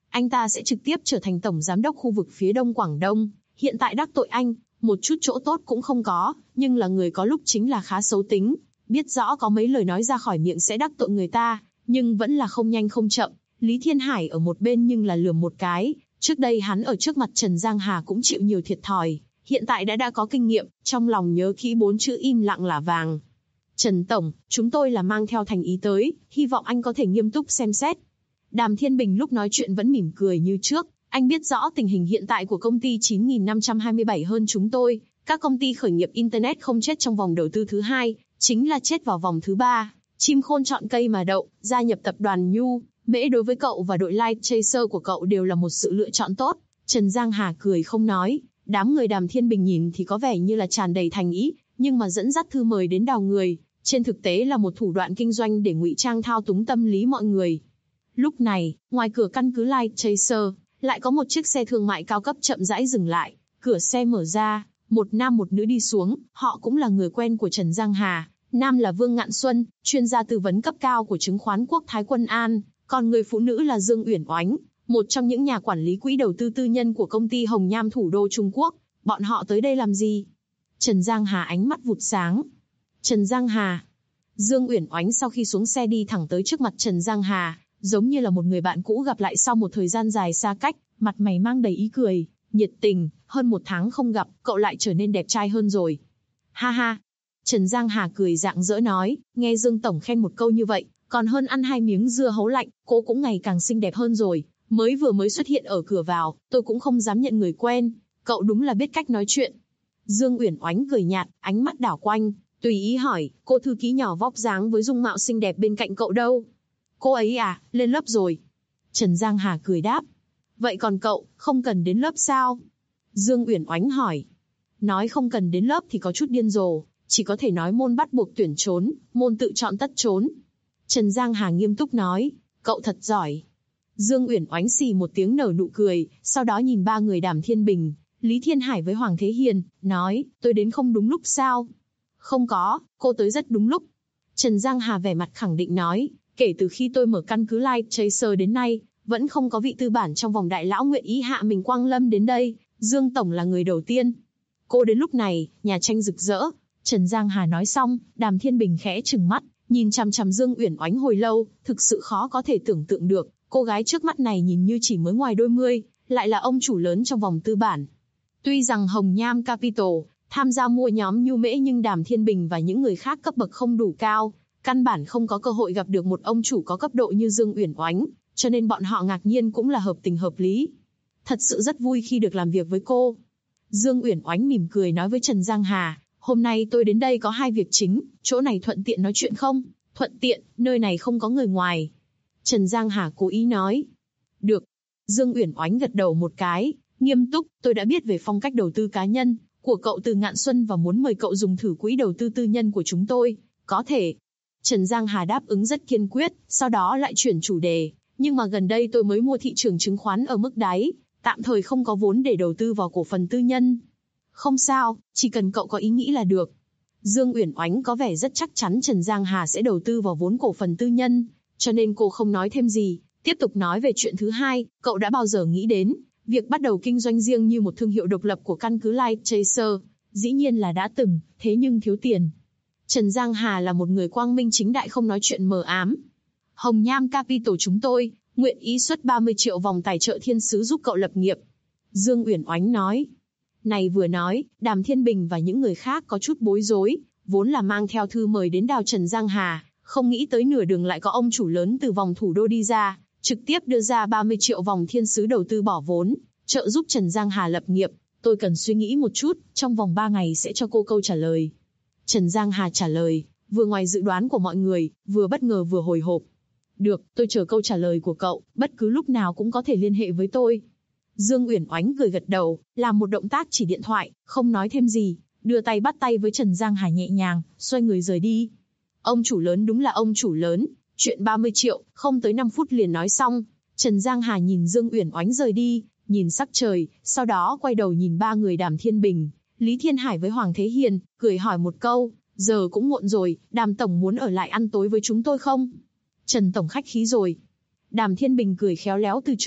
anh ta sẽ trực tiếp trở thành tổng giám đốc khu vực phía đông Quảng Đông. Hiện tại đắc tội anh, một chút chỗ tốt cũng không có, nhưng là người có lúc chính là khá xấu tính, biết rõ có mấy lời nói ra khỏi miệng sẽ đắc tội người ta, nhưng vẫn là không nhanh không chậm. Lý Thiên Hải ở một bên nhưng là lườm một cái, trước đây hắn ở trước mặt Trần Giang Hà cũng chịu nhiều thiệt thòi, hiện tại đã có kinh nghiệm, trong lòng nhớ kỹ 4 chữ im lặng là vàng. Trần Tổng, chúng tôi là mang theo thành ý tới, hy vọng anh có thể nghiêm túc xem xét. Đàm Thiên Bình lúc nói chuyện vẫn mỉm cười như trước, anh biết rõ tình hình hiện tại của công ty 9527 hơn chúng tôi, các công ty khởi nghiệp Internet không chết trong vòng đầu tư thứ 2, chính là chết vào vòng thứ 3. Chim khôn chọn cây mà đậu, gia nhập tập đoàn Nhu, Mễ đối với cậu và đội Light Chaser của cậu đều là một sự lựa chọn tốt. Trần Giang Hà cười không nói, đám người Đàm Thiên Bình nhìn thì có vẻ như là tràn đầy thành ý, nhưng mà dẫn dắt thư mời đến đào người, trên thực tế là một thủ đoạn kinh doanh để ngụy trang thao túng tâm lý mọi người. Lúc này, ngoài cửa căn cứ Light Chaser, lại có một chiếc xe thương mại cao cấp chậm rãi dừng lại, cửa xe mở ra, một nam một nữ đi xuống, họ cũng là người quen của Trần Giang Hà. Nam là Vương Ngạn Xuân, chuyên gia tư vấn cấp cao của chứng khoán Quốc Thái Quân An, còn người phụ nữ là Dương Uyển Oánh, một trong những nhà quản lý quỹ đầu tư tư nhân của công ty Hồng Nham thủ đô Trung Quốc. Bọn họ tới đây làm gì? Trần Giang Hà ánh mắt vụt sáng. Trần Giang Hà. Dương Uyển Oánh sau khi xuống xe đi thẳng tới trước mặt Trần Giang Hà, giống như là một người bạn cũ gặp lại sau một thời gian dài xa cách, mặt mày mang đầy ý cười, nhiệt tình, hơn 1 tháng không gặp, cậu lại trở nên đẹp trai hơn rồi. Ha ha. Trần Giang Hà cười rạng rỡ nói, nghe Dương Tổng khen một câu như vậy, còn hơn ăn 2 miếng dưa hấu lạnh, cô cũng ngày càng xinh đẹp hơn rồi, mới xuất hiện ở cửa vào, tôi cũng không dám nhận người quen, cậu đúng là biết cách nói chuyện. Dương Uyển Oánh cười nhạt, ánh mắt đảo quanh, tùy ý hỏi, cô thư ký nhỏ vóc dáng với dung mạo xinh đẹp bên cạnh cậu đâu? Cô ấy à, lên lớp rồi. Trần Giang Hà cười đáp. Vậy còn cậu, không cần đến lớp sao? Dương Uyển Oánh hỏi. Nói không cần đến lớp thì có chút điên rồ, chỉ có thể nói môn bắt buộc tuyển trốn, môn tự chọn tất trốn. Trần Giang Hà nghiêm túc nói, cậu thật giỏi. Dương Uyển Oánh xì một tiếng nở nụ cười, sau đó nhìn 3 người Đàm Thiên Bình, Lý Thiên Hải với Hoàng Thế Hiền, nói, tôi đến không đúng lúc sao? Không có, cô tới rất đúng lúc. Trần Giang Hà vẻ mặt khẳng định nói, kể từ khi tôi mở căn cứ Light Chaser đến nay, vẫn không có vị tư bản trong vòng đại lão nguyện ý hạ mình quang lâm đến đây, Dương Tổng là người đầu tiên. Cô đến lúc này, nhà tranh rực rỡ. Trần Giang Hà nói xong, Đàm Thiên Bình khẽ trừng mắt, nhìn chằm chằm Dương Uyển Oánh hồi lâu, thực sự khó có thể tưởng tượng được, cô gái trước mắt này nhìn như chỉ mới ngoài đôi mươi, lại là ông chủ lớn trong vòng tư bản. Tuy rằng Hồng Nham Capital tham gia mua nhóm Nhu Mễ nhưng Đàm Thiên Bình và những người khác cấp bậc không đủ cao, căn bản không có cơ hội gặp được một ông chủ có cấp độ như Dương Uyển Oánh, cho nên bọn họ ngạc nhiên cũng là hợp tình hợp lý. Thật sự rất vui khi được làm việc với cô. Dương Uyển Oánh mỉm cười nói với Trần Giang Hà, hôm nay tôi đến đây có 2 việc chính, chỗ này thuận tiện nói chuyện không? Thuận tiện, nơi này không có người ngoài. Trần Giang Hà cố ý nói. Được. Dương Uyển Oánh gật đầu một cái, nghiêm túc, tôi đã biết về phong cách đầu tư cá nhân của cậu từ Ngạn Xuân và muốn mời cậu dùng thử quỹ đầu tư tư nhân của chúng tôi. Có thể. Trần Giang Hà đáp ứng rất kiên quyết, sau đó lại chuyển chủ đề. Nhưng mà gần đây tôi mới mua thị trường chứng khoán ở mức đáy, tạm thời không có vốn để đầu tư vào cổ phần tư nhân. Không sao, chỉ cần cậu có ý nghĩ là được. Dương Uyển Oánh có vẻ rất chắc chắn Trần Giang Hà sẽ đầu tư vào vốn cổ phần tư nhân, cho nên cô không nói thêm gì, tiếp tục nói về chuyện thứ 2, cậu đã bao giờ nghĩ đến việc bắt đầu kinh doanh riêng như một thương hiệu độc lập của căn cứ Light Chaser? Dĩ nhiên là đã từng, thế nhưng thiếu tiền. Trần Giang Hà là một người quang minh chính đại không nói chuyện mờ ám. Hồng Nham Capital chúng tôi nguyện ý xuất 30 triệu vòng tài trợ thiên sứ giúp cậu lập nghiệp. Dương Uyển Oánh nói. Này vừa nói, Đàm Thiên Bình và những người khác có chút bối rối, vốn là mang theo thư mời đến đào Trần Giang Hà, không nghĩ tới nửa đường lại có ông chủ lớn từ vòng thủ đô đi ra, trực tiếp đưa ra 30 triệu vòng thiên sứ đầu tư bỏ vốn, trợ giúp Trần Giang Hà lập nghiệp. Tôi cần suy nghĩ một chút, trong vòng 3 ngày sẽ cho cô câu trả lời. Trần Giang Hà trả lời, vừa ngoài dự đoán của mọi người, vừa bất ngờ vừa hồi hộp. Được, tôi chờ câu trả lời của cậu, bất cứ lúc nào cũng có thể liên hệ với tôi. Dương Uyển Oánh cười gật đầu, làm một động tác chỉ điện thoại, không nói thêm gì, đưa tay bắt tay với Trần Giang Hà nhẹ nhàng, xoay người rời đi. Ông chủ lớn đúng là ông chủ lớn, chuyện 30 triệu, không tới 5 phút liền nói xong. Trần Giang Hà nhìn Dương Uyển Oánh rời đi, nhìn sắc trời, sau đó quay đầu nhìn 3 người Đàm Thiên Bình, Lý Thiên Hải với Hoàng Thế Hiền, cười hỏi một câu, giờ cũng muộn rồi, Đàm Tổng muốn ở lại ăn tối với chúng tôi không? Trần Tổng khách khí rồi. Đàm Thiên Bình cười khéo léo từ chối,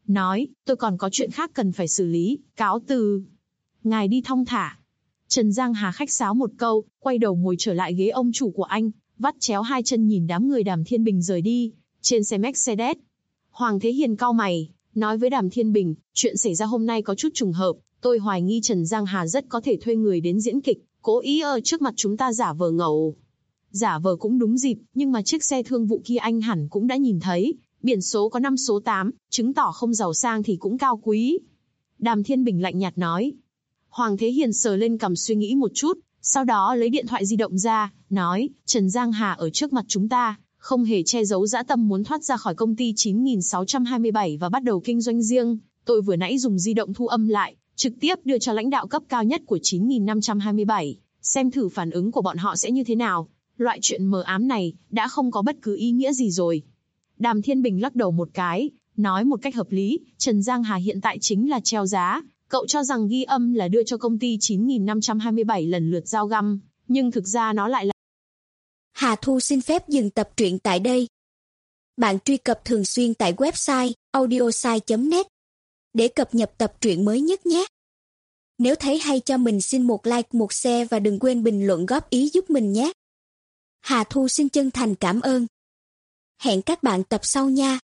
nói, tôi còn có chuyện khác cần phải xử lý, cáo từ. Ngài đi thong thả. Trần Giang Hà khách sáo một câu, quay đầu ngồi trở lại ghế ông chủ của anh, vắt chéo hai chân nhìn đám người Đàm Thiên Bình rời đi, trên xe Mercedes. Hoàng Thế Hiền cau mày, nói với Đàm Thiên Bình, chuyện xảy ra hôm nay có chút trùng hợp, tôi hoài nghi Trần Giang Hà rất có thể thuê người đến diễn kịch, cố ý ở trước mặt chúng ta giả vờ ngầu. Giả vờ cũng đúng dịp, nhưng mà chiếc xe thương vụ kia anh hẳn cũng đã nhìn thấy, biển số có 5 số 8, chứng tỏ không giàu sang thì cũng cao quý. Đàm Thiên Bình lạnh nhạt nói. Hoàng Thế Hiền sờ lên cằm suy nghĩ một chút, sau đó lấy điện thoại di động ra, nói, Trần Giang Hà ở trước mặt chúng ta, không hề che giấu dã tâm muốn thoát ra khỏi công ty 9627 và bắt đầu kinh doanh riêng. Tôi vừa nãy dùng di động thu âm lại, trực tiếp đưa cho lãnh đạo cấp cao nhất của 9527, xem thử phản ứng của bọn họ sẽ như thế nào. Loại chuyện mờ ám này đã không có bất cứ ý nghĩa gì rồi. Đàm Thiên Bình lắc đầu một cái, nói một cách hợp lý, Trần Giang Hà hiện tại chính là treo giá. Cậu cho rằng ghi âm là đưa cho công ty 9527 lần lượt giao găm, nhưng thực ra nó lại là... Hà Thu xin phép dừng tập truyện tại đây. Bạn truy cập thường xuyên tại website audiosai.net để cập nhật tập truyện mới nhất nhé. Nếu thấy hay cho mình xin một like, một share và đừng quên bình luận góp ý giúp mình nhé. Hà Thu xin chân thành cảm ơn. Hẹn các bạn tập sau nha.